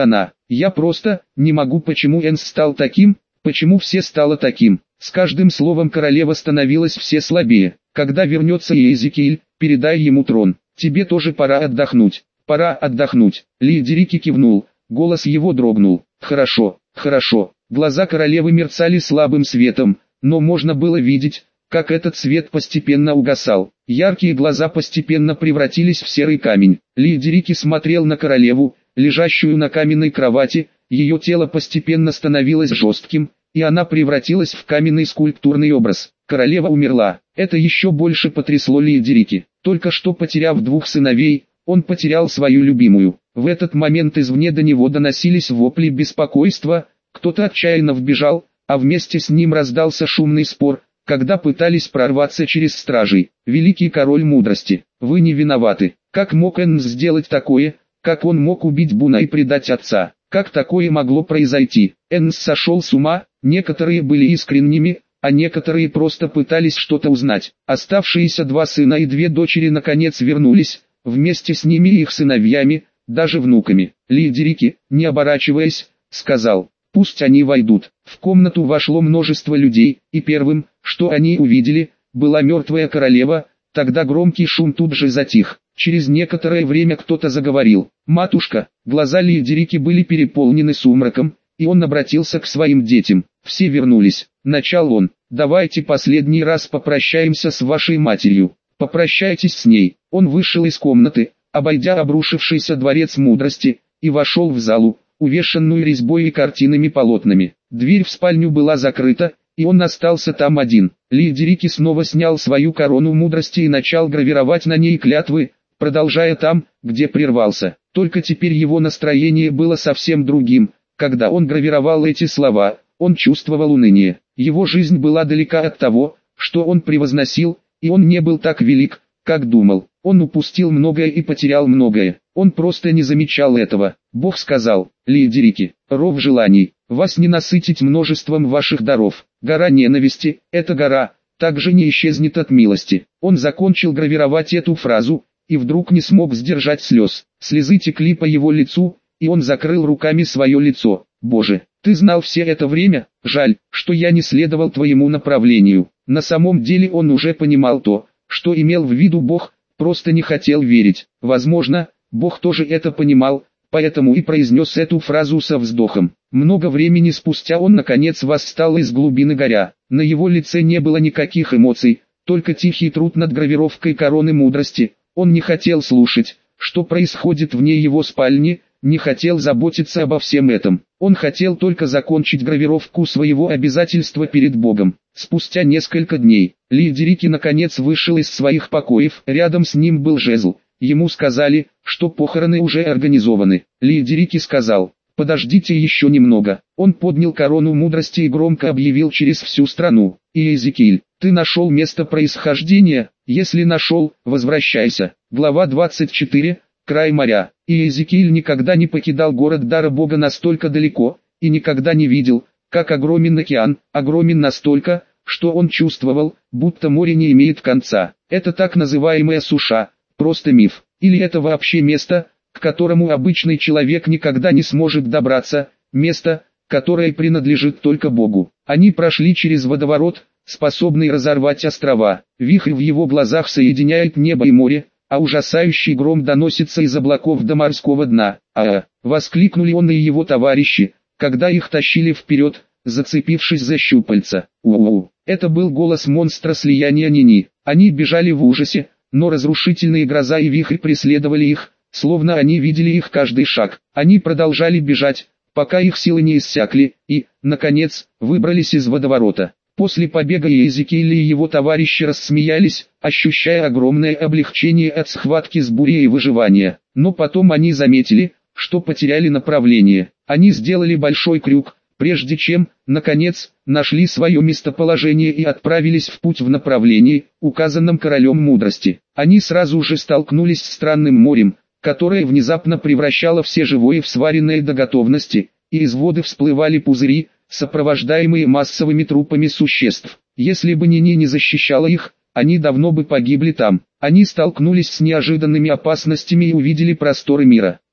Я просто не могу, почему Энс стал таким, почему все стало таким. С каждым словом королева становилась все слабее. Когда вернется Иезекииль, передай ему трон. Тебе тоже пора отдохнуть. Пора отдохнуть. Лиедерики кивнул, голос его дрогнул. Хорошо, хорошо. Глаза королевы мерцали слабым светом, но можно было видеть, как этот свет постепенно угасал. Яркие глаза постепенно превратились в серый камень. Лиедерики смотрел на королеву, лежащую на каменной кровати, ее тело постепенно становилось жестким, и она превратилась в каменный скульптурный образ. Королева умерла. Это еще больше потрясло Лиедерики. Только что потеряв двух сыновей, он потерял свою любимую. В этот момент извне до него доносились вопли беспокойства, кто-то отчаянно вбежал, а вместе с ним раздался шумный спор, когда пытались прорваться через стражей. Великий король мудрости, вы не виноваты. Как мог Энс сделать такое? Как он мог убить Буна и предать отца? Как такое могло произойти? Энс сошел с ума, некоторые были искренними, а некоторые просто пытались что-то узнать. Оставшиеся два сына и две дочери наконец вернулись, вместе с ними и их сыновьями, даже внуками. Лиедерики, не оборачиваясь, сказал: пусть они войдут. В комнату вошло множество людей, и первым, что они увидели, была мертвая королева. Тогда громкий шум тут же затих. Через некоторое время кто-то заговорил. «Матушка». Глаза Лиедерики были переполнены сумраком, и он обратился к своим детям. Все вернулись. Начал он: давайте последний раз попрощаемся с вашей матерью. Попрощайтесь с ней. Он вышел из комнаты, обойдя обрушившийся дворец мудрости, и вошел в залу, увешанную резьбой и картинами полотнами. Дверь в спальню была закрыта, и он остался там один. Лиедерики снова снял свою корону мудрости и начал гравировать на ней клятвы, продолжая там, где прервался. Только теперь его настроение было совсем другим. Когда он гравировал эти слова, он чувствовал уныние. Его жизнь была далека от того, что он превозносил, и он не был так велик, как думал. Он упустил многое и потерял многое. Он просто не замечал этого. Бог сказал: Лиедерики, ров желаний, вас не насытить множеством ваших даров. Гора ненависти, эта гора, также не исчезнет от милости. Он закончил гравировать эту фразу, и вдруг не смог сдержать слез. Слезы текли по его лицу, и он закрыл руками свое лицо. Боже, ты знал все это время? Жаль, что я не следовал твоему направлению. На самом деле он уже понимал то, что имел в виду Бог, просто не хотел верить. Возможно, Бог тоже это понимал, поэтому и произнес эту фразу со вздохом. Много времени спустя он наконец восстал из глубины горя. На его лице не было никаких эмоций, только тихий труд над гравировкой короны мудрости. Он не хотел слушать, что происходит вне его спальни, не хотел заботиться обо всем этом. Он хотел только закончить гравировку своего обязательства перед Богом. Спустя несколько дней, Лиедерики наконец вышел из своих покоев. Рядом с ним был жезл. Ему сказали, что похороны уже организованы. Лиедерики сказал: подождите еще немного. Он поднял корону мудрости и громко объявил через всю страну: Иезекииль, ты нашел место происхождения? Если нашел, возвращайся. Глава двадцать четыре. Край моря. Иезекииль никогда не покидал город дара Бога настолько далеко, и никогда не видел, как огромен океан, огромен настолько, что он чувствовал, будто море не имеет конца. Это так называемая суша, просто миф. Или это вообще место, к которому обычный человек никогда не сможет добраться, место, которое принадлежит только Богу. Они прошли через водоворот, способный разорвать острова. Вихрь в его глазах соединяет небо и море, а ужасающий гром доносится из облаков до морского дна. «А-а!» — воскликнули он и его товарищи, когда их тащили вперед, зацепившись за щупальца. «У-у-у!» — это был голос монстра слияния Нини. Они бежали в ужасе, но разрушительные гроза и вихрь преследовали их, словно они видели их каждый шаг. Они продолжали бежать, пока их силы не иссякли, и, наконец, выбрались из водоворота. После побега Иезекииль и его товарищи рассмеялись, ощущая огромное облегчение от схватки с бурей и выживания. Но потом они заметили, что потеряли направление. Они сделали большой крюк, прежде чем, наконец, нашли свое местоположение и отправились в путь в направлении, указанном королем мудрости. Они сразу же столкнулись с странным морем, которое внезапно превращало все живое в сваренное до готовности, и из воды всплывали пузыри, сопровождаемые массовыми трупами существ. Если бы Нини не защищала их, они давно бы погибли там. Они столкнулись с неожиданными опасностями и увидели просторы мира.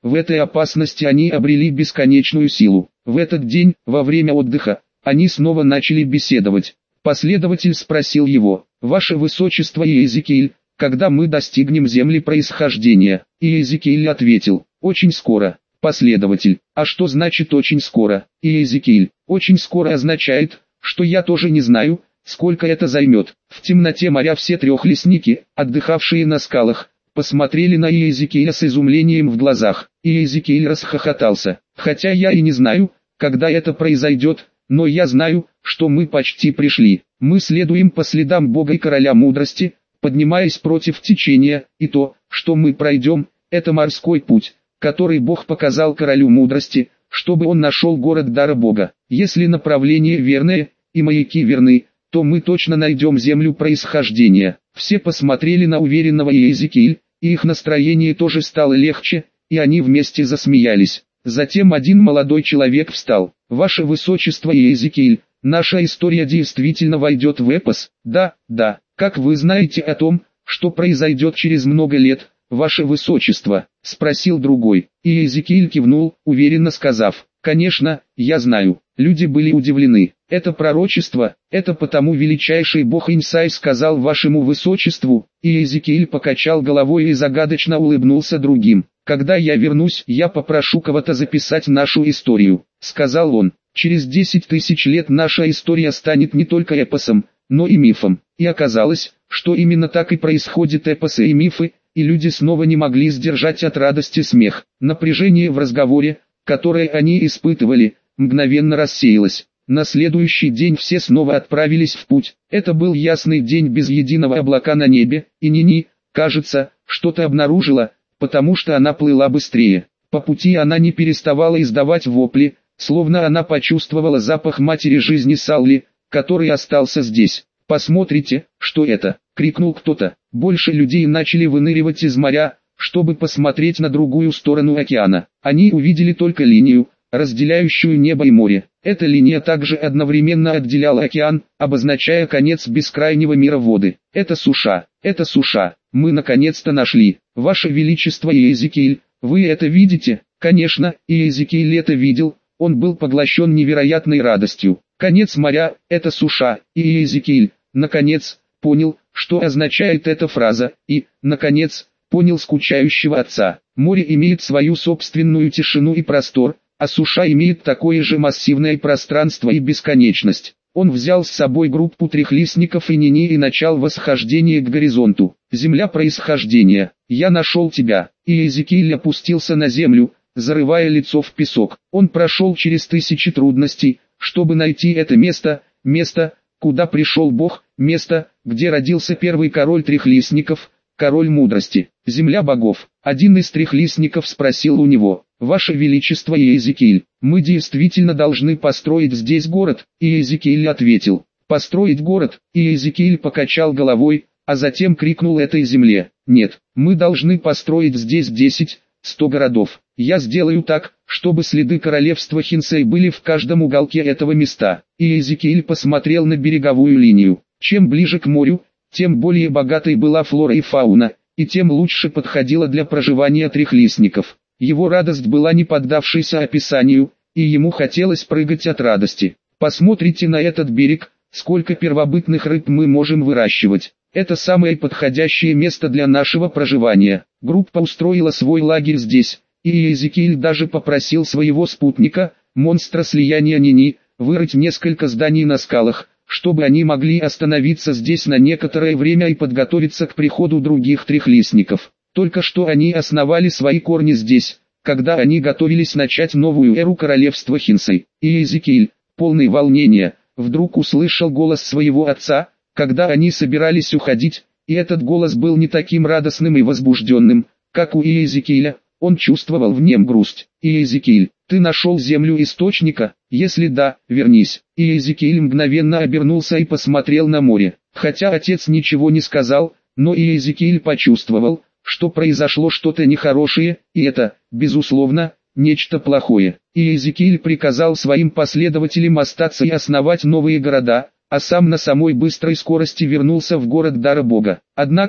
В этой опасности они обрели бесконечную силу. В этот день, во время отдыха, они снова начали беседовать. Последователь спросил его: «Ваше Высочество Иезекииль, когда мы достигнем земли происхождения?» Иезекииль ответил: «Очень скоро». Последователь: «А что значит очень скоро?» Иезекииль: «Очень скоро означает, что я тоже не знаю, сколько это займет». В темноте моря все трехлесники, отдыхавшие на скалах, посмотрели на Иезекииля с изумлением в глазах. Иезекииль расхохотался: «Хотя я и не знаю, когда это произойдет, но я знаю, что мы почти пришли. Мы следуем по следам Бога и Короля Мудрости, поднимаясь против течения, и то, что мы пройдем, это морской путь, который Бог показал Королю Мудрости, чтобы он нашел город дара Бога. Если направление верное, и маяки верны, то мы точно найдем землю происхождения». Все посмотрели на уверенного Иезекииля, и их настроение тоже стало легче, и они вместе засмеялись. Затем один молодой человек встал: «Ваше Высочество Иезекииль, наша история действительно войдет в эпос?» «Да, да. Как вы знаете о том, что произойдет через много лет, Ваше Высочество?» — спросил другой. Иезекииль кивнул, уверенно сказав: «Конечно, я знаю». Люди были удивлены. «Это пророчество, это потому величайший бог Инсай сказал Вашему Высочеству». Иезекииль покачал головой и загадочно улыбнулся другим. «Когда я вернусь, я попрошу кого-то записать нашу историю», — сказал он. «Через десять тысяч лет наша история станет не только эпосом, но и мифом». И оказалось, что именно так и происходит: эпосы и мифы, и люди снова не могли сдержать от радости смех. Напряжение в разговоре, которое они испытывали, мгновенно рассеялось. На следующий день все снова отправились в путь. Это был ясный день без единого облака на небе, и Нини, кажется, что-то обнаружила, потому что она плыла быстрее. По пути она не переставала издавать вопли, словно она почувствовала запах матери жизни Салли, который остался здесь. «Посмотрите, что это!» — крикнул кто-то. Больше людей начали выныривать из моря, чтобы посмотреть на другую сторону океана. Они увидели только линию, разделяющую небо и море. Эта линия также одновременно отделяла океан, обозначая конец бескрайнего мира воды. «Это суша, это суша, мы наконец-то нашли. Ваше Величество Иезекииль, вы это видите?» Конечно, Иезекииль это видел, он был поглощен невероятной радостью. Конец моря – это суша, и Иезекииль, наконец, понял, что означает эта фраза, и, наконец, понял скучающего отца. Море имеет свою собственную тишину и простор, а суша имеет такое же массивное пространство и бесконечность. Он взял с собой группу трехлистников и Нини и начал восхождение к горизонту. «Земля происхождения, я нашел тебя». Иезекииль опустился на землю, зарывая лицо в песок. Он прошел через тысячи трудностей, чтобы найти это место, место, куда пришел Бог, место, где родился первый король трехлистников, король мудрости. «Земля богов». Один из трехлистников спросил у него: «Ваше Величество Иезекииль, мы действительно должны построить здесь город?» Иезекииль ответил: «Построить город?» Иезекииль покачал головой, а затем крикнул этой земле: «Нет, мы должны построить здесь десять, сто городов. Я сделаю так, чтобы следы королевства Хинсей были в каждом уголке этого места». Иезекииль посмотрел на береговую линию. Чем ближе к морю, тем более богатой была флора и фауна, и тем лучше подходила для проживания трехлистников. Его радость была не поддавшейся описанию, и ему хотелось прыгать от радости. «Посмотрите на этот берег, сколько первобытных рыб мы можем выращивать. Это самое подходящее место для нашего проживания». Группа устроила свой лагерь здесь, и Иезекииль даже попросил своего спутника, монстра слияния Нини, вырыть несколько зданий на скалах, чтобы они могли остановиться здесь на некоторое время и подготовиться к приходу других трехлистников. Только что они основали свои корни здесь, когда они готовились начать новую эру королевства Хинсей. Иезекииль, полный волнения, вдруг услышал голос своего отца, когда они собирались уходить, и этот голос был не таким радостным и возбужденным, как у Иезекииля. Он чувствовал в нем грусть. «Иезекииль, ты нашел землю источника? Если да, вернись». Иезекииль мгновенно обернулся и посмотрел на море. Хотя отец ничего не сказал, но Иезекииль почувствовал, что произошло что-то нехорошее, и это, безусловно, нечто плохое. Иезекииль приказал своим последователям остаться и основать новые города, а сам на самой быстрой скорости вернулся в город дара Бога. Однако,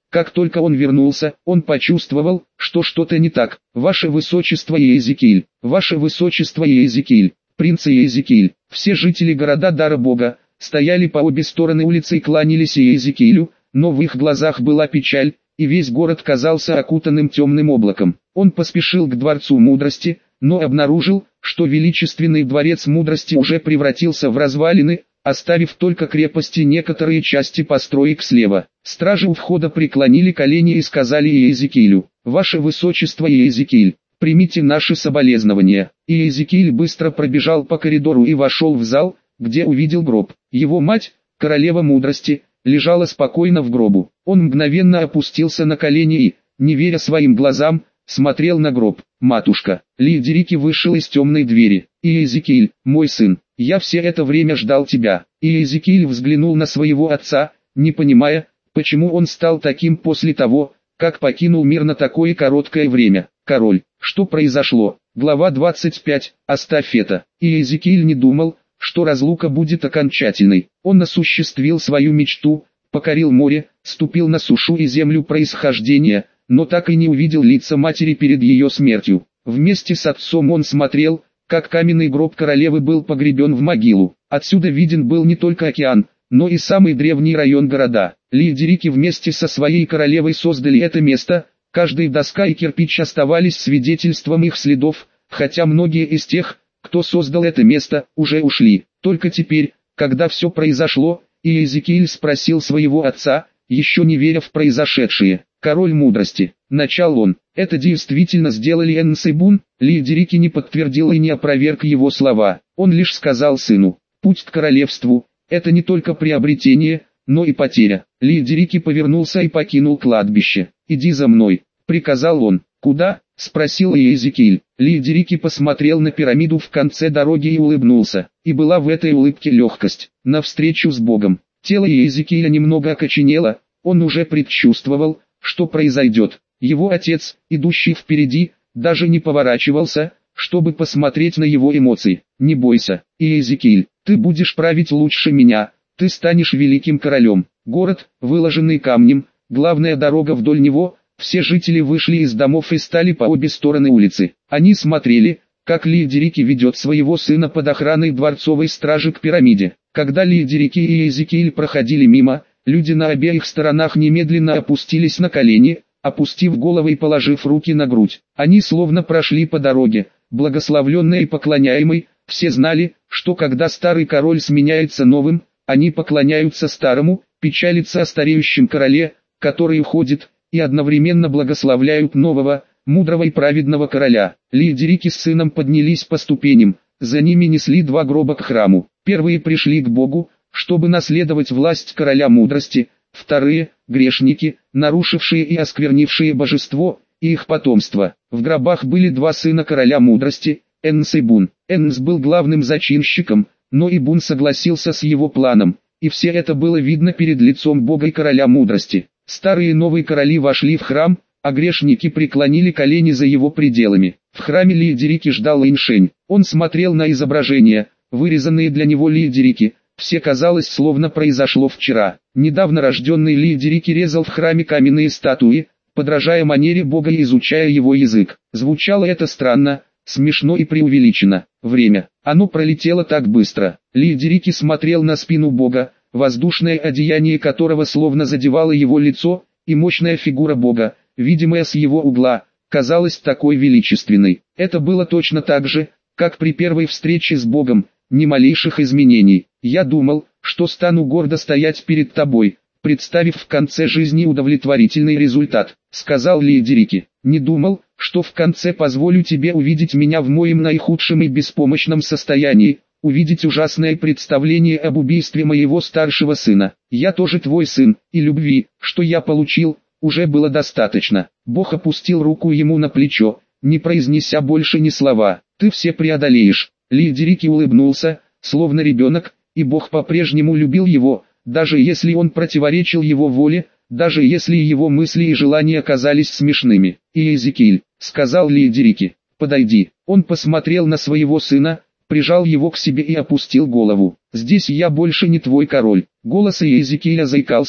Как только он вернулся, он почувствовал, что что-то не так. «Ваше Высочество Иезекииль! Ваше Высочество Иезекииль! Принц Иезекииль!» Все жители города Дара Бога стояли по обе стороны улицы и кланялись Иезекиилю, но в их глазах была печаль, и весь город казался окутанным темным облаком. Он поспешил к Дворцу Мудрости, но обнаружил, что величественный Дворец Мудрости уже превратился в развалины, оставив только крепости некоторые части построек слева. Стражи у входа преклонили колени и сказали Иезекиилю: «Ваше Высочество Иезекииль, примите наши соболезнования». Иезекииль быстро пробежал по коридору и вошел в зал, где увидел гроб. Его мать, королева мудрости, лежала спокойно в гробу. Он мгновенно опустился на колени и, не веря своим глазам, смотрел на гроб. «Матушка!» Лидерики вышел из темной двери. «Иезекииль, мой сын, я все это время ждал тебя». Иезекииль взглянул на своего отца, не понимая, почему он стал таким после того, как покинул мир на такое короткое время. «Король, что произошло?» Глава двадцать пять. Оставь это. Иезекииль не думал, что разлука будет окончательной. Он осуществил свою мечту, покорил море, ступил на сушу и землю происхождения, но так и не увидел лица матери перед ее смертью. Вместе с отцом он смотрел, как каменный гроб королевы был погребен в могилу. Отсюда виден был не только океан, но и самый древний район города. Лидерики вместе со своей королевой создали это место, каждая доска и кирпич оставались свидетельством их следов, хотя многие из тех, кто создал это место, уже ушли. Только теперь, когда все произошло, Иезекииль спросил своего отца, еще не веря в произошедшее: «Король мудрости», — начал он, — «это действительно сделали Эннсейбун?» Лидерики не подтвердил и не опроверг его слова. Он лишь сказал сыну: «Путь к королевству — это не только приобретение, но и потеря». Лидерики повернулся и покинул кладбище. «Иди за мной», — приказал он. «Куда?» — спросил Иезекииль. Лидерики посмотрел на пирамиду в конце дороги и улыбнулся. И была в этой улыбке легкость. Навстречу с Богом. Тело Иезекииля немного окоченело, он уже предчувствовал, что произойдет. Его отец, идущий впереди, даже не поворачивался, чтобы посмотреть на его эмоции. «Не бойся, Иезекииль, ты будешь править лучше меня, ты станешь великим королем». Город, выложенный камнем, главная дорога вдоль него, все жители вышли из домов и стали по обе стороны улицы. Они смотрели, как Лидерики ведет своего сына под охраной дворцовой стражи к пирамиде. Когда Лидерики и Иезекииль проходили мимо, люди на обеих сторонах немедленно опустились на колени, опустив головы и положив руки на грудь. Они словно прошли по дороге, благословленной и поклоняемой. Все знали, что когда старый король сменяется новым, они поклоняются старому, печалятся о стареющем короле, который уходит, и одновременно благословляют нового, мудрого и праведного короля. Лидерики с сыном поднялись по ступеням, за ними несли два гроба к храму. Первые пришли к Богу, чтобы наследовать власть короля мудрости, вторые – грешники, нарушившие и осквернившие божество, и их потомство. В гробах были два сына короля мудрости, Эннс и Бун. Эннс был главным зачинщиком, но и Бун согласился с его планом, и все это было видно перед лицом Бога и короля мудрости. Старые и новые короли вошли в храм, а грешники преклонили колени за его пределами. В храме Лидерики ждал Иншень. Он смотрел на изображения, вырезанные для него Лидерики. Все казалось, словно произошло вчера. Недавно рожденный Лидерики резал в храме каменные статуи, подражая манере Бога и изучая его язык. Звучало это странно, смешно и преувеличено. Время. Оно пролетело так быстро. Лидерики смотрел на спину Бога, воздушное одеяние которого словно задевало его лицо, и мощная фигура Бога, видимая с его угла, казалась такой величественной. Это было точно так же, как при первой встрече с Богом, ни малейших изменений. «Я думал, что стану гордо стоять перед тобой, представив в конце жизни удовлетворительный результат», — сказал Лидерики. «Не думал, что в конце позволю тебе увидеть меня в моем наихудшем и беспомощном состоянии, увидеть ужасное представление об убийстве моего старшего сына. Я тоже твой сын, и любви, что я получил, уже было достаточно». Бог опустил руку ему на плечо, не произнеся больше ни слова. «Ты все преодолеешь». Лидерики улыбнулся, словно ребенок, и Бог по-прежнему любил его, даже если он противоречил его воле, даже если его мысли и желания казались смешными. «Иезекииль», — сказал Лидерики, — «подойди». Он посмотрел на своего сына, прижал его к себе и опустил голову. «Здесь я больше не твой король». Голос Иезекииля заикался,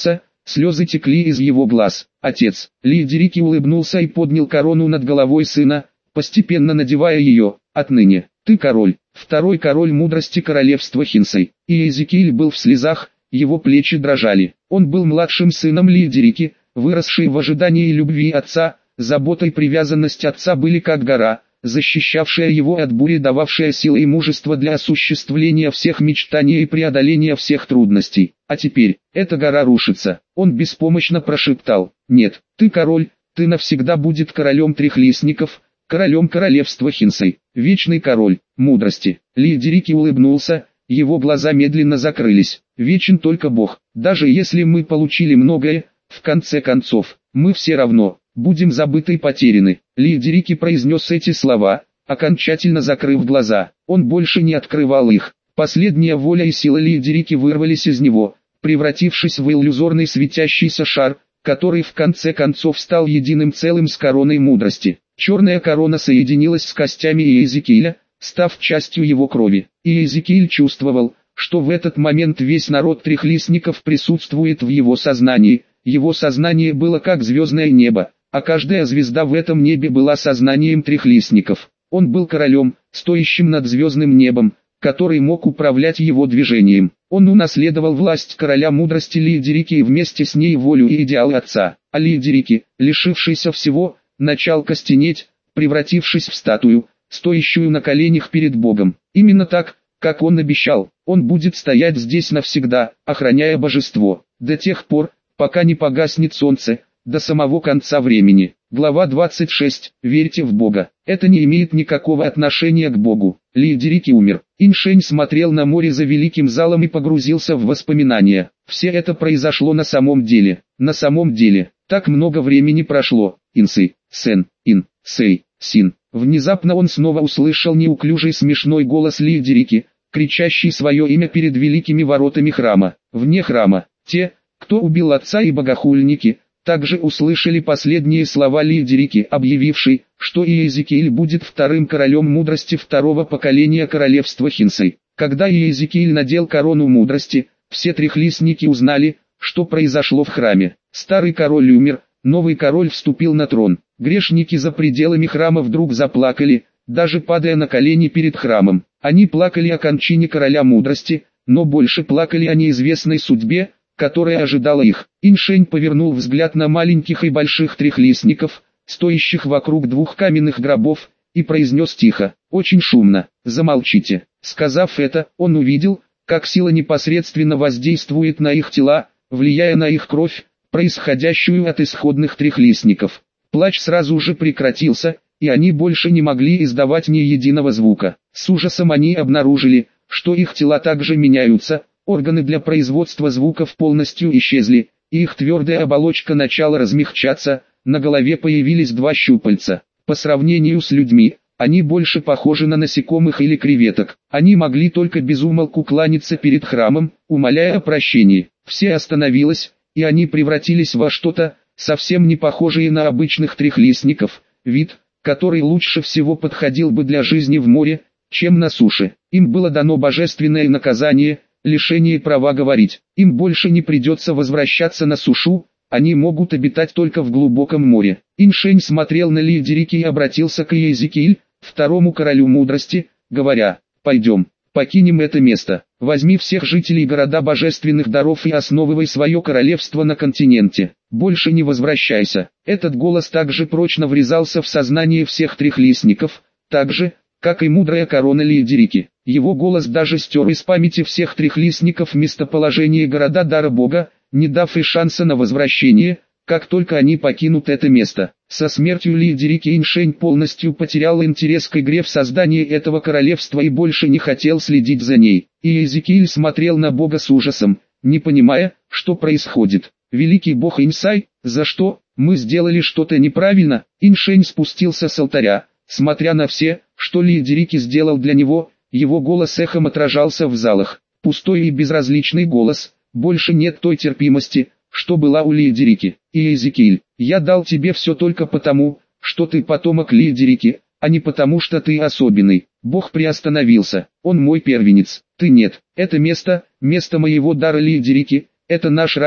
Слезы текли из его глаз. Отец. Лидерики улыбнулся и поднял корону над головой сына, постепенно надевая ее. Отныне, ты король, второй король мудрости королевства Хинсей. И Иезекииль был в слезах, его плечи дрожали. Он был младшим сыном Лидерики, выросший в ожидании любви отца, забота и привязанность отца были как гора, защищавшая его от бури, дававшая силы и мужество для осуществления всех мечтаний и преодоления всех трудностей. А теперь, эта гора рушится. Он беспомощно прошептал: «Нет, ты король, ты навсегда будет королем трехлистников, королем королевства Хинсей, вечный король мудрости». Лидерики улыбнулся, его глаза медленно закрылись. «Вечен только Бог. Даже если мы получили многое, в конце концов, мы все равно будем забыты и потеряны». Лидерики произнес эти слова, окончательно закрыв глаза. Он больше не открывал их. Последняя воля и сила Лидерики вырвались из него, превратившись в иллюзорный светящийся шар, который в конце концов стал единым целым с короной мудрости. Черная корона соединилась с костями Иезекииля, став частью его крови. И Иезекииль чувствовал, что в этот момент весь народ трехлистников присутствует в его сознании. Его сознание было как звездное небо, а каждая звезда в этом небе была сознанием трехлистников. Он был королем, стоящим над звездным небом, который мог управлять его движением. Он унаследовал власть короля мудрости Лидерики и вместе с ней волю и идеалы отца. А Лидерики, лишившийся всего, начал костенеть, превратившись в статую, стоящую на коленях перед Богом. Именно так, как он обещал, он будет стоять здесь навсегда, охраняя божество, до тех пор, пока не погаснет солнце, до самого конца времени. Глава двадцать шесть. Верьте в Бога. Это не имеет никакого отношения к Богу. Лидерики умер. Иншень смотрел на море за великим залом и погрузился в воспоминания. Все это произошло на самом деле. На самом деле. Так много времени прошло. Инсы, Сен, Ин, Сей, Син. Внезапно он снова услышал неуклюжий смешной голос Лидерики, кричащий свое имя перед великими воротами храма. Вне храма, те, кто убил отца, и богохульники, также услышали последние слова Лидерики, объявившей, что Иезекииль будет вторым королем мудрости второго поколения королевства Хинсей. Когда Иезекииль надел корону мудрости, все трехлистники узнали, что произошло в храме. Старый король умер, новый король вступил на трон. Грешники за пределами храма вдруг заплакали, даже падая на колени перед храмом. Они плакали о кончине короля мудрости, но больше плакали о неизвестной судьбе, которая ожидала их. Иншень повернул взгляд на маленьких и больших трехлистников, стоящих вокруг двух каменных гробов, и произнес тихо: «Очень шумно, замолчите». Сказав это, он увидел, как сила непосредственно воздействует на их тела, влияя на их кровь, происходящую от исходных трехлистников. Плач сразу же прекратился, и они больше не могли издавать ни единого звука. С ужасом они обнаружили, что их тела также меняются. Органы для производства звуков полностью исчезли, и их твердая оболочка начала размягчаться, на голове появились два щупальца. По сравнению с людьми, они больше похожи на насекомых или креветок. Они могли только без умолку кланяться перед храмом, умоляя о прощении. Все остановилось, и они превратились во что-то, совсем не похожее на обычных трехлистников, вид, который лучше всего подходил бы для жизни в море, чем на суше. Им было дано божественное наказание, лишение права говорить. Им больше не придется возвращаться на сушу, они могут обитать только в глубоком море. Иншень смотрел на Лидерики и обратился к Иезекииль, второму королю мудрости, говоря: «Пойдем, покинем это место, возьми всех жителей города божественных даров и основывай свое королевство на континенте. Больше не возвращайся». Этот голос также прочно врезался в сознание всех трехлистников, так же, как и мудрая корона Лидерики. Его голос даже стер из памяти всех трехлистников местоположение города Дара Бога, не дав и шанса на возвращение, как только они покинут это место. Со смертью Лидерики Иншень полностью потерял интерес к игре в создании этого королевства и больше не хотел следить за ней. И Иезекииль смотрел на Бога с ужасом, не понимая, что происходит. «Великий Бог Инсай, за что? Мы сделали что-то неправильно?» Иншень спустился с алтаря, смотря на все, что Лидерики сделал для него. Его голос эхом отражался в залах. Пустой и безразличный голос. Больше нет той терпимости, что была у Лидерики. «Иезекииль, я дал тебе все только потому, что ты потомок Лидерики, а не потому что ты особенный». Бог приостановился. «Он мой первенец, ты нет. Это место, место моего дара Лидерики, это наш рай,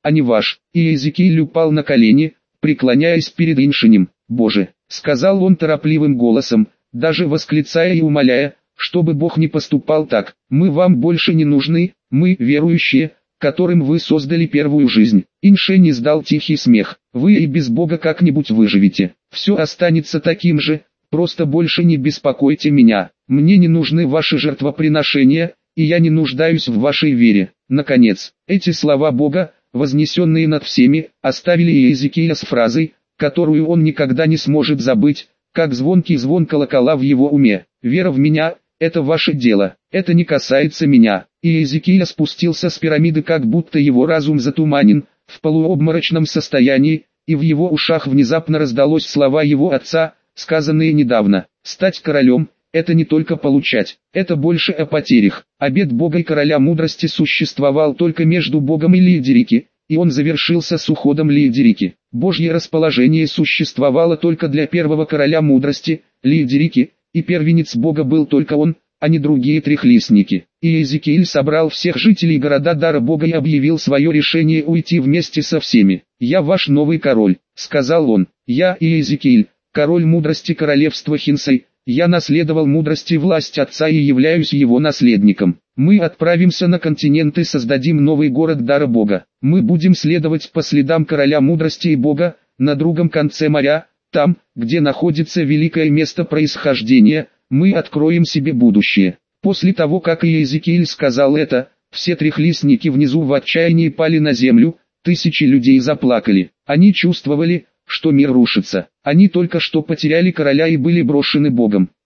а не ваш». И Иезекииль упал на колени, преклоняясь перед Иншинем. «Боже», — сказал он торопливым голосом, даже восклицая и умоляя, чтобы Бог не поступал так. «Мы вам больше не нужны, мы верующие, которым вы создали первую жизнь». Иншень издал тихий смех. «Вы и без Бога как-нибудь выживете. Все останется таким же, просто больше не беспокойте меня. Мне не нужны ваши жертвоприношения, и я не нуждаюсь в вашей вере». Наконец, эти слова Бога, вознесенные над всеми, оставили Иезекииля с фразой, которую он никогда не сможет забыть, как звонкий звон колокола в его уме. «Вера в меня – это ваше дело, это не касается меня». И Иезекииль спустился с пирамиды, как будто его разум затуманен, в полуобморочном состоянии, и в его ушах внезапно раздалось слова его отца, сказанные недавно: «Стать королем – это не только получать, это больше о потерях». Обет Бога и короля мудрости существовал только между Богом и Лиедерики, и он завершился с уходом Лиедерики. Божье расположение существовало только для первого короля мудрости, Лиедерики, и первенец Бога был только он, а не другие трехлистники. И Иезекииль собрал всех жителей города Дара Бога и объявил свое решение уйти вместе со всеми. «Я ваш новый король», — сказал он. «Я Иезекииль, король мудрости королевства Хинсай. Я наследовал мудрость и власть отца и являюсь его наследником. Мы отправимся на континент и создадим новый город Дара Бога. Мы будем следовать по следам короля мудрости и Бога, на другом конце моря, там, где находится великое место происхождения, мы откроем себе будущее». После того, как Иезекииль сказал это, все трехлистники внизу в отчаянии пали на землю, тысячи людей заплакали. Они чувствовали, что мир рушится. Они только что потеряли короля и были брошены Богом.